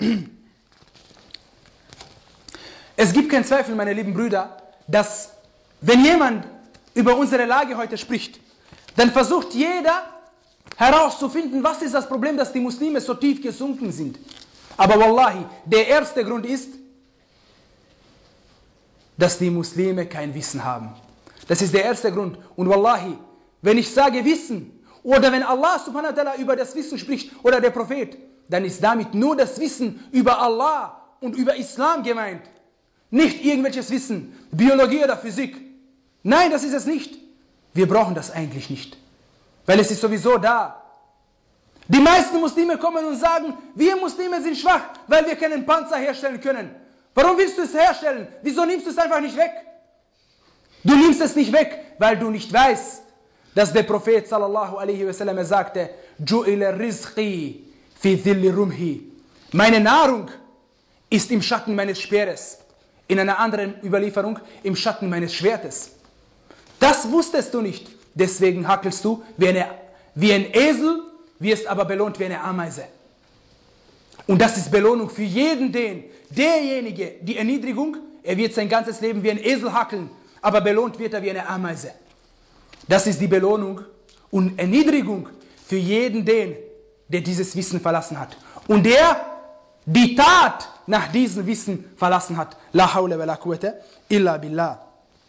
Es gibt keinen Zweifel, meine lieben Brüder, dass wenn jemand über unsere Lage heute spricht, dann versucht jeder herauszufinden, was ist das Problem, dass die Muslime so tief gesunken sind. Aber wallahi, der erste Grund ist, dass die Muslime kein Wissen haben. Das ist der erste Grund. Und wallahi, wenn ich sage Wissen, oder wenn Allah subhanahu wa ta'ala über das Wissen spricht, oder der Prophet, dann ist damit nur das Wissen über Allah und über Islam gemeint. Nicht irgendwelches Wissen, Biologie oder Physik. Nein, das ist es nicht. Wir brauchen das eigentlich nicht. Weil es ist sowieso da. Die meisten Muslime kommen und sagen, wir Muslime sind schwach, weil wir keinen Panzer herstellen können. Warum willst du es herstellen? Wieso nimmst du es einfach nicht weg? Du nimmst es nicht weg, weil du nicht weißt, dass der Prophet sallallahu alaihi wasallam sagte, Ju'ila rizqi fi dhilli rumhi. Meine Nahrung ist im Schatten meines Speeres. In einer anderen Überlieferung, im Schatten meines Schwertes. Das wusstest du nicht. Deswegen hackelst du wie, eine, wie ein Esel, wirst aber belohnt wie eine Ameise. Und das ist Belohnung für jeden den. Derjenige, die Erniedrigung, er wird sein ganzes Leben wie ein Esel hackeln, aber belohnt wird er wie eine Ameise. Das ist die Belohnung und Erniedrigung für jeden den, der dieses Wissen verlassen hat. Und der die Tat nach diesem Wissen verlassen hat. La hawla wa la quwwata illa billah.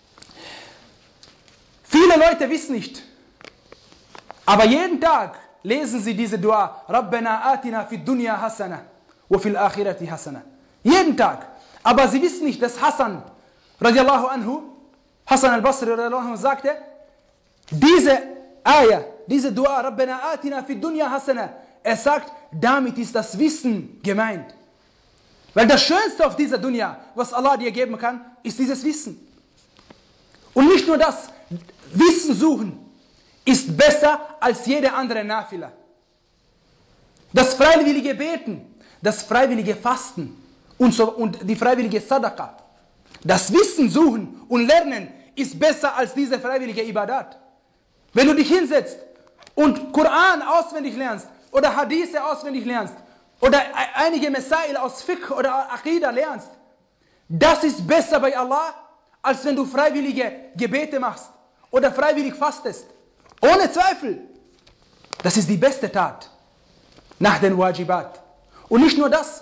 Viele Leute wissen nicht, aber jeden Tag lesen sie diese Dua, Rabbana atina fid dunya hasana wa fil akhirati hasana. Jeden Tag. Aber sie wissen nicht, dass Hassan radiallahu anhu, Hassan al-Basri radiallahu anhu sagte, diese Ayah, diese Dua, Rabbana atina fid dunya hasana, er sagt, damit ist das Wissen gemeint. Weil das Schönste auf dieser Dunya, was Allah dir geben kann, ist dieses Wissen. Und nicht nur das, Wissen suchen ist besser als jede andere Nafila. Das freiwillige Beten, das freiwillige Fasten und, so, und die freiwillige Sadaqa. Das Wissen suchen und lernen ist besser als diese freiwillige Ibadat. Wenn du dich hinsetzt und Koran auswendig lernst oder Hadithe auswendig lernst oder einige Masail aus Fiqh oder Aqidah lernst, das ist besser bei Allah, als wenn du freiwillige Gebete machst oder freiwillig fastest. Ohne Zweifel. Das ist die beste Tat nach den Wajibat. Und nicht nur das.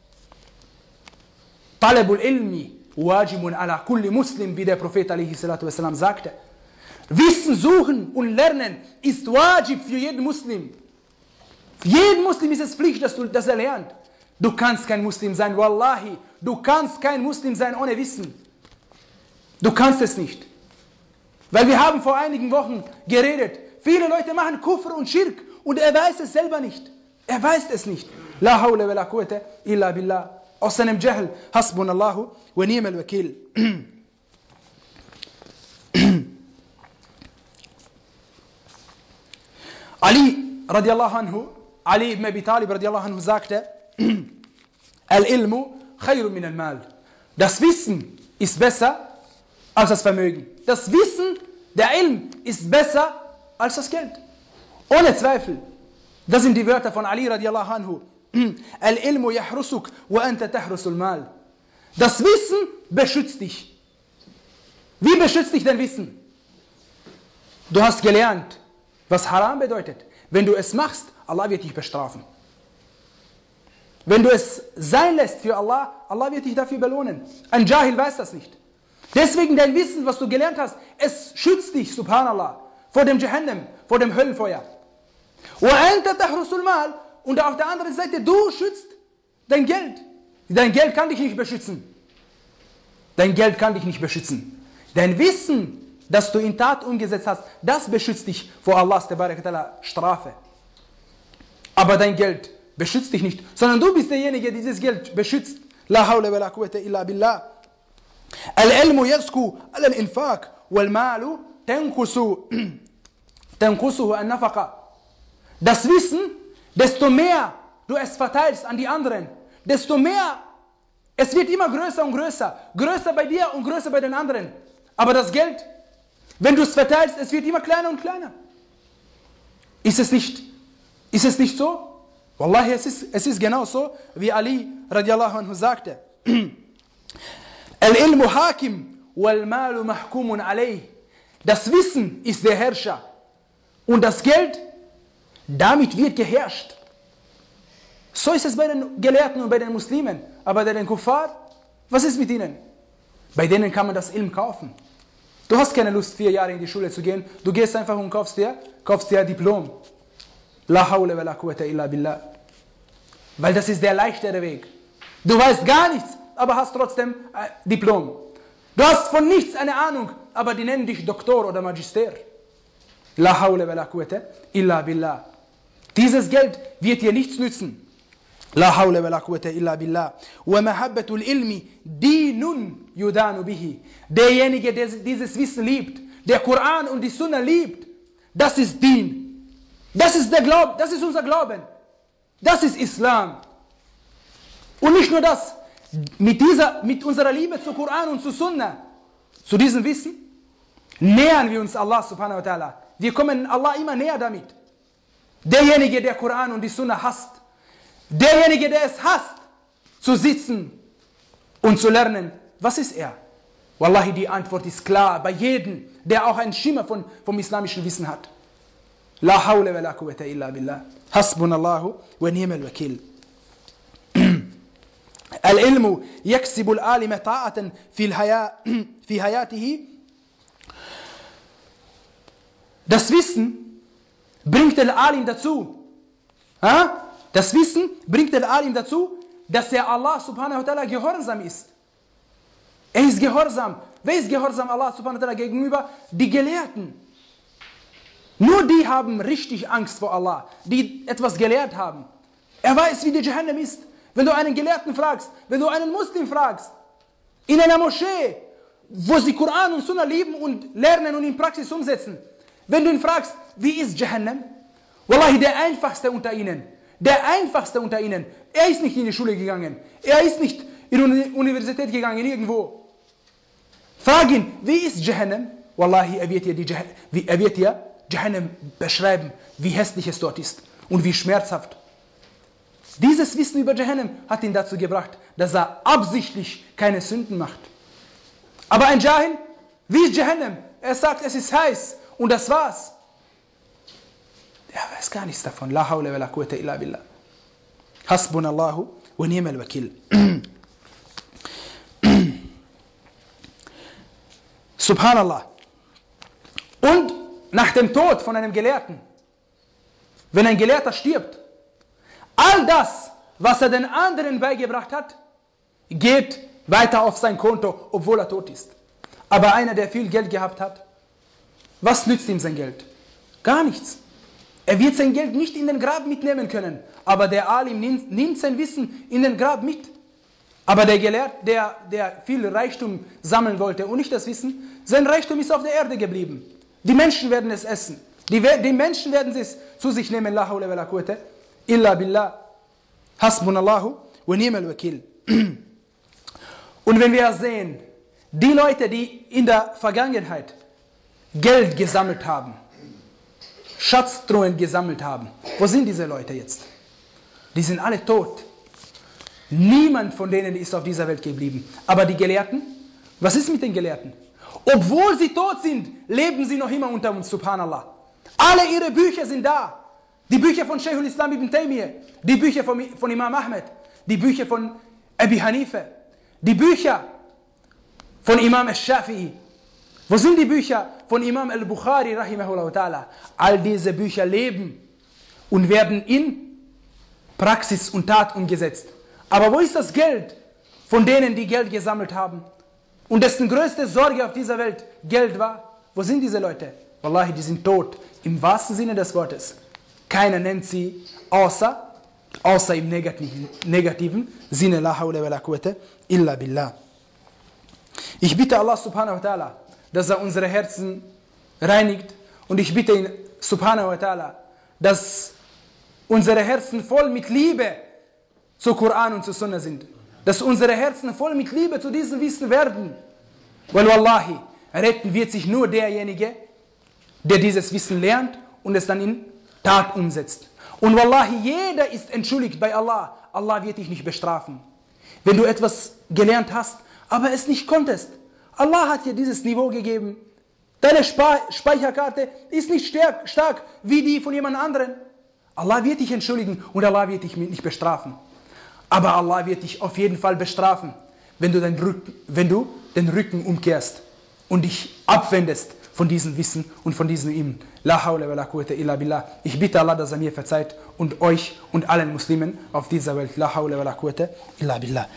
Talabul ilmi wajibun ala kulli muslim, wie der Prophet alaihi salatu wassalam sagte. Wissen suchen und lernen ist wajib für jeden Muslim. Für jeden Muslim ist es Pflicht, dass, du, dass er lernt. Du kannst kein Muslim sein, wallahi. Du kannst kein Muslim sein ohne Wissen. Du kannst es nicht. Weil wir haben vor einigen Wochen geredet. Viele Leute machen Kufr und Schirk und er weiß es selber nicht. Er weiß es nicht. La hawla wa la quwwata illa billah. Aus seinem Jahl. Hasbunallahu wa ni'mal wakil. Ali radiallahu anhu, Ali ibn Abi Talib radiallahu anhu sagte, Al-Ilmu khayrun min al-Mal. Das Wissen ist besser als das Vermögen. Das Wissen, der Ilm, ist besser als das Geld. Ohne Zweifel. Das sind die Wörter von Ali radiallahu anhu. Al-Ilmu yahrusuk wa anta tahrusul mal. Das Wissen beschützt dich. Wie beschützt dich dein Wissen? Du hast gelernt, was Haram bedeutet. Wenn du es machst, Allah wird dich bestrafen. Wenn du es sein lässt für Allah, Allah wird dich dafür belohnen. Ein Jahil weiß das nicht. Deswegen dein Wissen, was du gelernt hast, es schützt dich, subhanallah, vor dem Jahannam, vor dem Höllenfeuer. Und auf der anderen Seite, du schützt dein Geld. Dein Geld kann dich nicht beschützen. Dein Geld kann dich nicht beschützen. Dein Wissen, das du in Tat umgesetzt hast, das beschützt dich vor Allahs Strafe. Aber dein Geld beschützt dich nicht, sondern du bist derjenige, der dieses Geld beschützt. La hawla wa la quwwata illa billah. Al-ilmu yazku al-infaq wal-malu tanqusu tanqusuhu an-nafaqa. Das Wissen, desto mehr du es verteilst an die anderen, desto mehr, es wird immer größer und größer, größer bei dir und größer bei den anderen. Aber das Geld, wenn du es verteilst, es wird immer kleiner und kleiner. Ist es nicht, ist es nicht so? Wallahi, es ist, es ist genau so, wie Ali radiallahu anhu sagte. Al-ilmu hakim wal-malu mahkumun alayh. Das Wissen ist der Herrscher. Und das Geld, damit wird geherrscht. So ist es bei den Gelehrten und bei den Muslimen. Aber bei den Kuffar, was ist mit ihnen? Bei denen kann man das Ilm kaufen. Du hast keine Lust, vier Jahre in die Schule zu gehen. Du gehst einfach und kaufst dir, kaufst dir ein Diplom. La hawla wa la quwwata illa billah. Weil das ist der leichtere Weg. Du weißt gar nichts, aber hast trotzdem ein Diplom. Du hast von nichts eine Ahnung, aber die nennen dich Doktor oder Magister. La hawla wa la quwwata illa billah. Dieses Geld wird dir nichts nützen. La hawla wa la quwwata illa billah. Wa mahabbatul ilmi dinun yudanu bihi. Derjenige, der dieses Wissen liebt, der Koran und die Sunna liebt, das ist Din. Das ist der Glaube, das ist unser Glauben. Das ist Islam. Und nicht nur das, mit, dieser, mit unserer Liebe zu Koran und zu Sunna, zu diesem Wissen, nähern wir uns Allah subhanahu wa ta'ala. Wir kommen Allah immer näher damit. Derjenige, der Koran und die Sunna hasst, derjenige, der es hasst, zu sitzen und zu lernen, was ist er? Wallahi, die Antwort ist klar bei jedem, der auch einen Schimmer von, vom islamischen Wissen hat. La hawla wa la quwwata illa billah. Hasbunallahu wa ni'mal wakil. Al-ilmu yaksibu al-alima ta'atan fi hayatihi. Das Wissen bringt den Alim dazu. Ha? Das Wissen bringt den Alim dazu, dass er Allah subhanahu wa ta'ala gehorsam ist. Er ist gehorsam. Wer ist gehorsam Allah subhanahu wa ta'ala gegenüber? Die Gelehrten. Nur die haben richtig Angst vor Allah, die etwas gelehrt haben. Er weiß, wie der Jahannam ist. wenn du einen Gelehrten fragst, wenn du einen Muslim fragst, in einer Moschee, wo sie Koran und Sunna lieben und lernen und in Praxis umsetzen, wenn du ihn fragst, wie ist Jahannam? Wallahi, der einfachste unter ihnen, der einfachste unter ihnen, er ist nicht in die Schule gegangen, er ist nicht in die Universität gegangen, irgendwo. Frag ihn, wie ist Jahannam? Wallahi, er wird dir, die Jah- wie, er wird dir Jahannam beschreiben, wie hässlich es dort ist und wie schmerzhaft. Dieses Wissen über Jahannam hat ihn dazu gebracht, dass er absichtlich keine Sünden macht. Aber ein Jahil, wie ist Jahannam? Er sagt, es ist heiß und das war's. Er weiß gar nichts davon. La hawla wa la quwwata illa billah. Hasbunallahu wa ni'mal wakil. Subhanallah. Und nach dem Tod von einem Gelehrten, wenn ein Gelehrter stirbt, all das, was er den anderen beigebracht hat, geht weiter auf sein Konto, obwohl er tot ist. Aber einer, der viel Geld gehabt hat, was nützt ihm sein Geld? Gar nichts. Er wird sein Geld nicht in den Grab mitnehmen können, aber der Alim nimmt, nimmt sein Wissen in den Grab mit. Aber der Gelehrte, der, der viel Reichtum sammeln wollte und nicht das Wissen, sein Reichtum ist auf der Erde geblieben. Die Menschen werden es essen. Die, die Menschen werden es zu sich nehmen. La hawla wa la quwwata illa billah. Hasbunallahu wa ni'mal wakil. Und wenn wir sehen, die Leute, die in der Vergangenheit Geld gesammelt haben, Schatztruhen gesammelt haben, wo sind diese Leute jetzt? Die sind alle tot. Niemand von denen ist auf dieser Welt geblieben. Aber die Gelehrten, was ist mit den Gelehrten? Obwohl sie tot sind, leben sie noch immer unter uns, subhanallah. Alle ihre Bücher sind da. Die Bücher von Shaykhul Islam ibn Taymiyyah, die Bücher von, von Imam Ahmed, die Bücher von Abi Hanifa, die Bücher von Imam al-Shafi'i. Wo sind die Bücher von Imam al-Bukhari, rahimahullah ta'ala? All diese Bücher leben und werden in Praxis und Tat umgesetzt. Aber wo ist das Geld von denen, die Geld gesammelt haben? Und dessen größte Sorge auf dieser Welt Geld war? Wo sind diese Leute? Wallahi, die sind tot, im wahrsten Sinne des Wortes. Keiner nennt sie, außer, außer im negativen, negativen Sinne, la hawla wa la quwwata illa billah. Ich bitte Allah subhanahu wa ta'ala, dass er unsere Herzen reinigt. Und ich bitte ihn subhanahu wa ta'ala, dass unsere Herzen voll mit Liebe zu Koran und zu Sunna sind. Dass unsere Herzen voll mit Liebe zu diesem Wissen werden. Weil wallahi, retten wird sich nur derjenige, der dieses Wissen lernt und es dann in Tat umsetzt. Und wallahi, jeder ist entschuldigt bei Allah. Allah wird dich nicht bestrafen. Wenn du etwas gelernt hast, aber es nicht konntest. Allah hat dir dieses Niveau gegeben. Deine Speicherkarte ist nicht stark, stark wie die von jemand anderem. Allah wird dich entschuldigen und Allah wird dich nicht bestrafen. Aber Allah wird dich auf jeden Fall bestrafen, wenn du den Rücken, wenn du den Rücken umkehrst und dich abwendest von diesem Wissen und von diesem Ilm. La hawla wa la quwwata illa billah. Ich bitte Allah, dass er mir verzeiht und euch und allen Muslimen auf dieser Welt. La hawla wa la quwwata illa billah.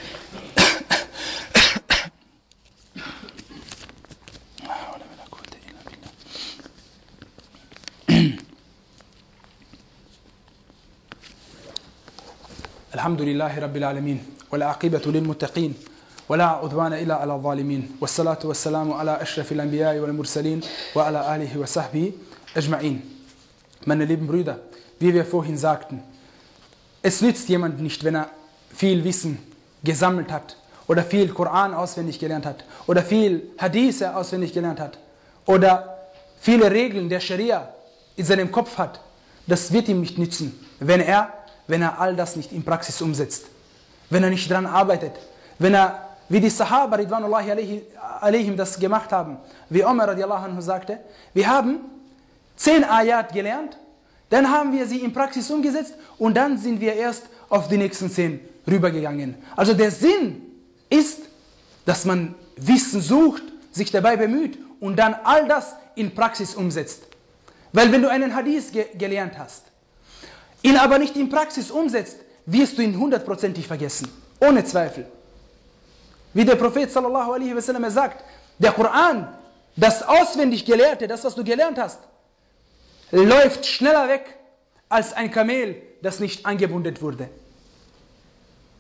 الحمد لله رب العالمين والعاقبة للمتقين ولا عدوان إلا على الظالمين والصلاة والسلام على أشرف الأنبياء والمرسلين وعلى آله وصحبه أجمعين. Meine lieben Brüder, wie wir vorhin sagten, es nützt jemand nicht, wenn er viel Wissen gesammelt hat oder viel Koran auswendig gelernt hat oder viel Hadithe auswendig gelernt hat oder viele Regeln der Scharia in seinem Kopf hat. Das wird ihm nicht nützen, wenn er wenn er all das nicht in Praxis umsetzt, wenn er nicht daran arbeitet, wenn er, wie die Sahaba ridwanullahi alaihim das gemacht haben, wie Umar radiallahu anhu sagte, wir haben zehn Ayat gelernt, dann haben wir sie in Praxis umgesetzt und dann sind wir erst auf die nächsten zehn rübergegangen. Also der Sinn ist, dass man Wissen sucht, sich dabei bemüht und dann all das in Praxis umsetzt. Weil wenn du einen Hadith ge- gelernt hast, ihn aber nicht in Praxis umsetzt, wirst du ihn hundertprozentig vergessen. Ohne Zweifel. Wie der Prophet sallallahu alaihi wasallam sagt, der Koran, das auswendig Gelehrte, das was du gelernt hast, läuft schneller weg als ein Kamel, das nicht angebunden wurde.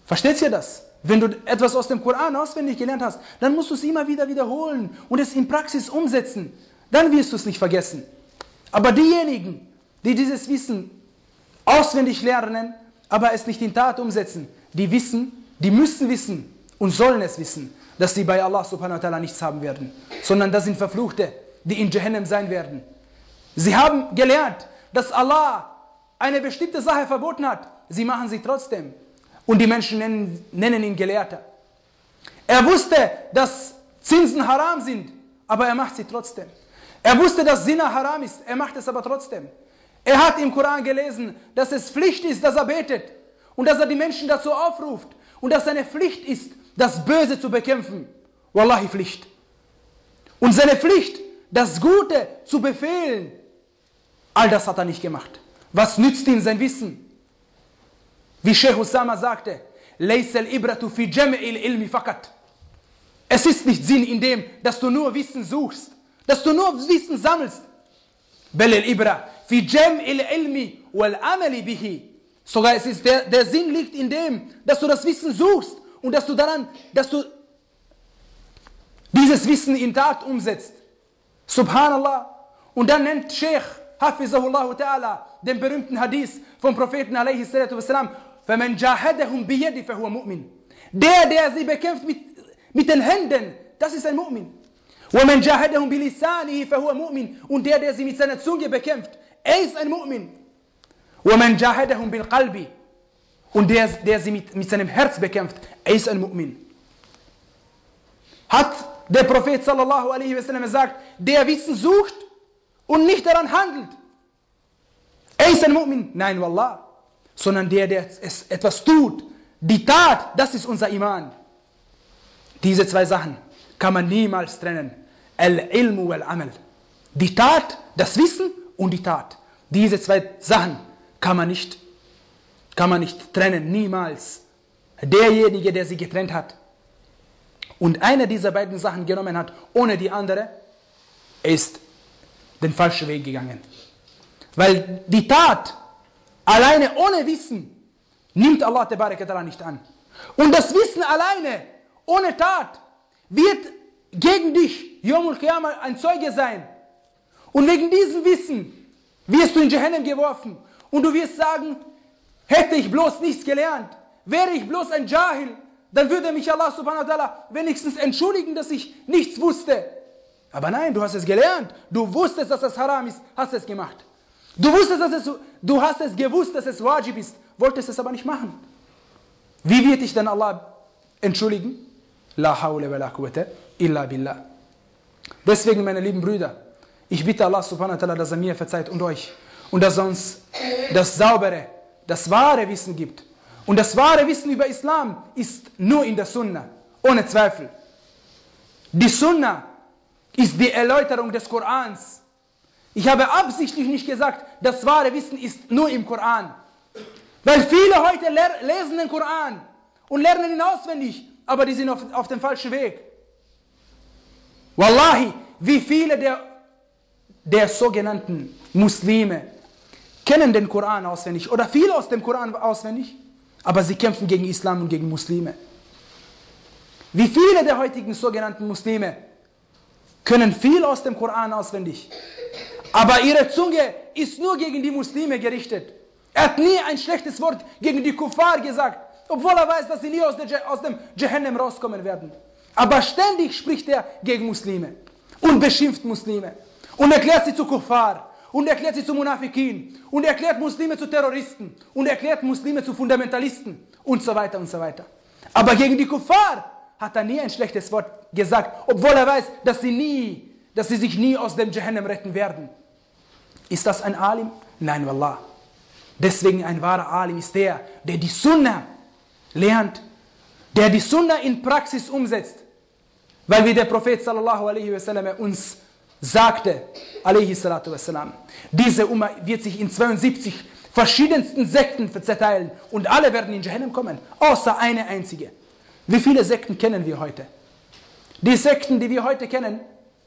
Versteht ihr das? Wenn du etwas aus dem Koran auswendig gelernt hast, dann musst du es immer wieder wiederholen und es in Praxis umsetzen. Dann wirst du es nicht vergessen. Aber diejenigen, die dieses Wissen auswendig lernen, aber es nicht in Tat umsetzen, die wissen, die müssen wissen und sollen es wissen, dass sie bei Allah subhanahu wa ta'ala nichts haben werden, sondern das sind Verfluchte, die in Jahannam sein werden. Sie haben gelernt, dass Allah eine bestimmte Sache verboten hat, sie machen sie trotzdem. Und die Menschen nennen, nennen ihn Gelehrter. Er wusste, dass Zinsen haram sind, aber er macht sie trotzdem. Er wusste, dass Zina haram ist, er macht es aber trotzdem. Er hat im Koran gelesen, dass es Pflicht ist, dass er betet und dass er die Menschen dazu aufruft und dass seine Pflicht ist, das Böse zu bekämpfen. Wallahi, Pflicht. Und seine Pflicht, das Gute zu befehlen, all das hat er nicht gemacht. Was nützt ihm sein Wissen? Wie Sheikh Usama sagte, Laysa al-ibratu fi jam'il ilmi fakat. Es ist nicht Sinn in dem, dass du nur Wissen suchst, dass du nur Wissen sammelst. Bal al-ibra fi jam'il ilmi wal amali bihi. Sogar es ist der, der Sinn liegt in dem, dass du das Wissen suchst und dass du daran, dass du dieses Wissen in Tat umsetzt. Subhanallah. Und dann nennt Sheikh Hafizahullah Ta'ala den berühmten Hadith vom Propheten alaihi salatu wassalam, فَمَنْ جَاهَدَهُمْ بِيَدِ فَهُوَ مُؤْمِنٌ. Der, der sie bekämpft mit, mit den Händen, das ist ein Mu'min. وَمَنْ جَاهَدَهُمْ بِلِسَانِهِ فَهُوَ مُؤْمِنٌ. Und der, der sie mit seiner Zunge bekämpft, er ist ein Mu'min. وَمَنْ جَاهَدَهُمْ بِالْقَلْبِ. Und der, der sie mit, mit seinem Herz bekämpft, er ist ein Mu'min. Hat der Prophet sallallahu alaihi wasallam gesagt, der Wissen sucht und nicht daran handelt, er ist ein Mu'min. Nein, Wallah. Sondern der, der es etwas tut. Die Tat, das ist unser Iman. Diese zwei Sachen kann man niemals trennen. Al-Ilmu wal-Amal. Die Tat, das Wissen und die Tat. Diese zwei Sachen kann man nicht, kann man nicht trennen, niemals. Derjenige, der sie getrennt hat und eine dieser beiden Sachen genommen hat, ohne die andere, ist den falschen Weg gegangen. Weil die Tat alleine ohne Wissen nimmt Allah Tabaraka Ta'ala nicht an. Und das Wissen alleine ohne Tat wird gegen dich Yawmul Qiyamah ein Zeuge sein. Und wegen diesem Wissen wirst du in Jahannam geworfen. Und du wirst sagen, hätte ich bloß nichts gelernt, wäre ich bloß ein Jahil, dann würde mich Allah subhanahu wa ta'ala wenigstens entschuldigen, dass ich nichts wusste. Aber nein, du hast es gelernt. Du wusstest, dass es haram ist, hast es gemacht. Du wusstest, dass es, du hast es gewusst, dass es wajib ist, wolltest es aber nicht machen. Wie wird dich dann Allah entschuldigen? La hawla wa la quwwata illa billah. Deswegen, meine lieben Brüder, ich bitte Allah subhanahu wa ta'ala, dass er mir verzeiht und euch und dass er uns das saubere, das wahre Wissen gibt. Und das wahre Wissen über Islam ist nur in der Sunna, ohne Zweifel. Die Sunna ist die Erläuterung des Korans. Ich habe absichtlich nicht gesagt, das wahre Wissen ist nur im Koran. Weil viele heute lesen den Koran und lernen ihn auswendig, aber die sind auf, auf dem falschen Weg. Wallahi, wie viele der, der sogenannten Muslime kennen den Koran auswendig oder viele aus dem Koran auswendig, aber sie kämpfen gegen Islam und gegen Muslime. Wie viele der heutigen sogenannten Muslime können viel aus dem Koran auswendig, aber ihre Zunge ist nur gegen die Muslime gerichtet. Er hat nie ein schlechtes Wort gegen die Kuffar gesagt, obwohl er weiß, dass sie nie aus, der, aus dem Jahannam rauskommen werden. Aber ständig spricht er gegen Muslime und beschimpft Muslime und erklärt sie zu Kuffar und erklärt sie zu Munafikin und erklärt Muslime zu Terroristen und erklärt Muslime zu Fundamentalisten und so weiter und so weiter. Aber gegen die Kuffar hat er nie ein schlechtes Wort gesagt, obwohl er weiß, dass sie nie, dass sie sich nie aus dem Jahannam retten werden. Ist das ein Alim? Nein, Wallah. Deswegen ein wahrer Alim ist der, der die Sunna lernt, der die Sunna in Praxis umsetzt. Weil wie der Prophet sallallahu alaihi wasallam uns sagte, alaihi salatu wassalam, diese Umma wird sich in zweiundsiebzig verschiedensten Sekten zerteilen und alle werden in Jahannam kommen, außer eine einzige. Wie viele Sekten kennen wir heute? Die Sekten, die wir heute kennen,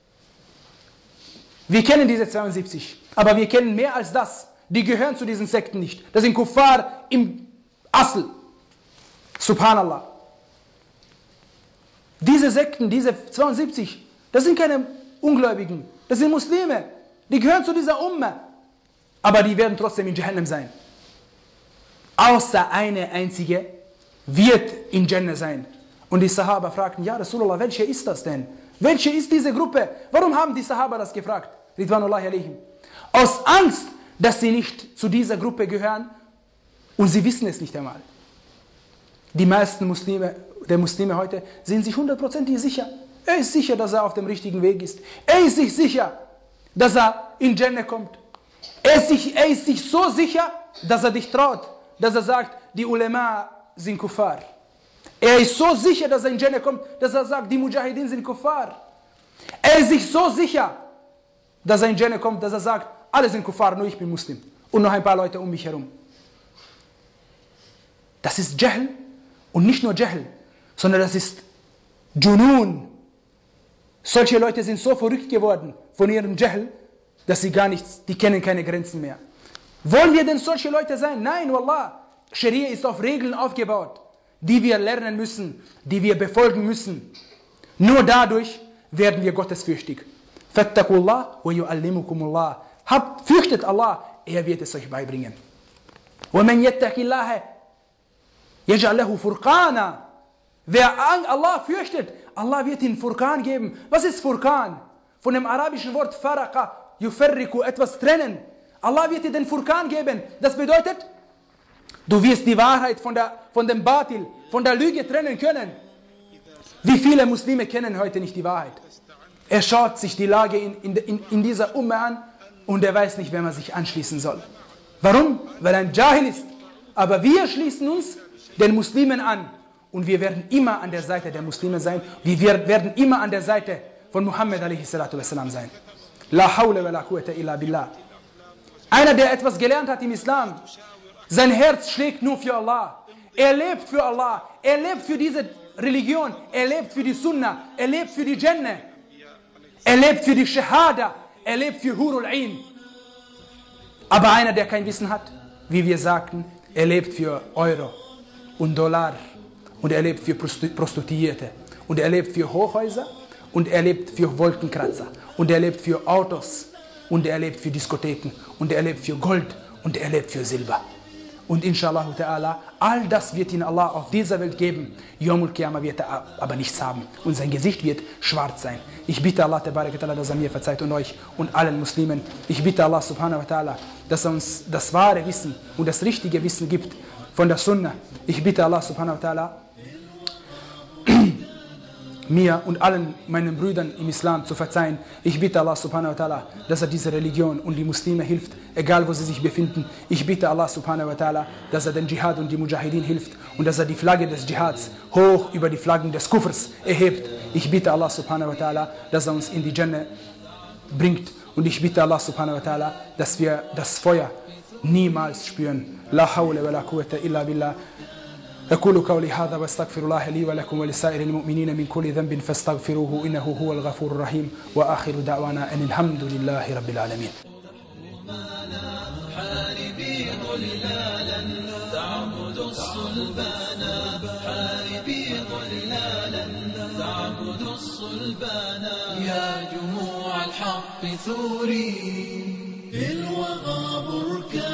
wir kennen diese zweiundsiebzig, aber wir kennen mehr als das. Die gehören zu diesen Sekten nicht. Das sind Kuffar im Asl. Subhanallah. Diese Sekten, diese zweiundsiebzig, das sind keine Ungläubigen, das sind Muslime. Die gehören zu dieser Umma. Aber die werden trotzdem in Jahannam sein. Außer eine einzige wird in Jannah sein. Und die Sahaba fragten, ja Rasulullah, welche ist das denn? Welche ist diese Gruppe? Warum haben die Sahaba das gefragt? Ridwanullahi alaihim. Aus Angst, dass sie nicht zu dieser Gruppe gehören und sie wissen es nicht einmal. Die meisten Muslime, der Muslime heute sind sich hundertprozentig sicher. Er ist sicher, dass er auf dem richtigen Weg ist. Er ist sich sicher, dass er in Jannah kommt. Er ist sich, er ist sich so sicher, dass er dich traut, dass er sagt, die Ulema sind Kuffar. Er ist so sicher, dass er in Jannah kommt, dass er sagt, die Mujahideen sind Kuffar. Er ist sich so sicher, dass er in Jannah kommt, dass er sagt, alle sind Kuffar, nur ich bin Muslim. Und noch ein paar Leute um mich herum. Das ist Jahl. Und nicht nur Jahl, sondern das ist Junun. Solche Leute sind so verrückt geworden von ihrem Jahl, dass sie gar nichts, die kennen keine Grenzen mehr. Wollen wir denn solche Leute sein? Nein, Wallah. Scharia ist auf Regeln aufgebaut, die wir lernen müssen, die wir befolgen müssen. Nur dadurch werden wir gottesfürchtig. Fattakullah wa yu'allimukumullah. Habt, fürchtet Allah, er wird es euch beibringen. Wa man yattaqillaha yaj'al lahu furqana. Wer Allah fürchtet, Allah wird ihm Furqan geben. Was ist Furqan? Von dem arabischen Wort Faraqa, yufarriku, etwas trennen. Allah wird dir den Furqan geben. Das bedeutet, du wirst die Wahrheit von, der, von dem Batil, von der Lüge trennen können. Wie viele Muslime kennen heute nicht die Wahrheit? Er schaut sich die Lage in, in, in dieser Umma an und er weiß nicht, wem er sich anschließen soll. Warum? Weil er ein Jahil ist. Aber wir schließen uns den Muslimen an und wir werden immer an der Seite der Muslime sein. Wir werden immer an der Seite von Muhammad alaihi salatu wassalam sein. La hawla wa la quwwata illa billah. Einer, der etwas gelernt hat im Islam, sein Herz schlägt nur für Allah. Er lebt für Allah. Er lebt für diese Religion. Er lebt für die Sunnah. Er lebt für die Jannah. Er lebt für die Shahada. Er lebt für Hurul Ain. Aber einer, der kein Wissen hat, wie wir sagten, er lebt für Euro und Dollar. Und er lebt für Prostituierte. Und er lebt für Hochhäuser. Und er lebt für Wolkenkratzer. Und er lebt für Autos. Und er lebt für Diskotheken. Und er lebt für Gold. Und er lebt für Silber. Und inshallah ta'ala, all das wird ihn Allah auf dieser Welt geben. Yawmul Qiyamah wird er aber nichts haben. Und sein Gesicht wird schwarz sein. Ich bitte Allah, dass er mir verzeiht und euch und allen Muslimen. Ich bitte Allah subhanahu wa ta'ala, dass er uns das wahre Wissen und das richtige Wissen gibt von der Sunnah. Ich bitte Allah subhanahu wa ta'ala, mir und allen meinen Brüdern im Islam zu verzeihen. Ich bitte Allah subhanahu wa ta'ala, dass er diese Religion und die Muslime hilft, egal wo sie sich befinden. Ich bitte Allah subhanahu wa ta'ala, dass er den Dschihad und die Mujahideen hilft und dass er die Flagge des Dschihads hoch über die Flaggen des Kufrs erhebt. Ich bitte Allah subhanahu wa ta'ala, dass er uns in die Jannah bringt. Und ich bitte Allah subhanahu wa ta'ala, dass wir das Feuer niemals spüren. La hawla wa la quwwata illa billah. أقول قولي هذا واستغفر الله لي ولكم ولسائر المؤمنين من كل ذنب فاستغفروه إنه هو الغفور الرحيم وآخر دعوانا أن الحمد لله رب العالمين. حاربي ظلالا تعبد الصلبان حاربي ظلالا تعبد الصلبان يا جموع الحق ثوري بالوغى بركان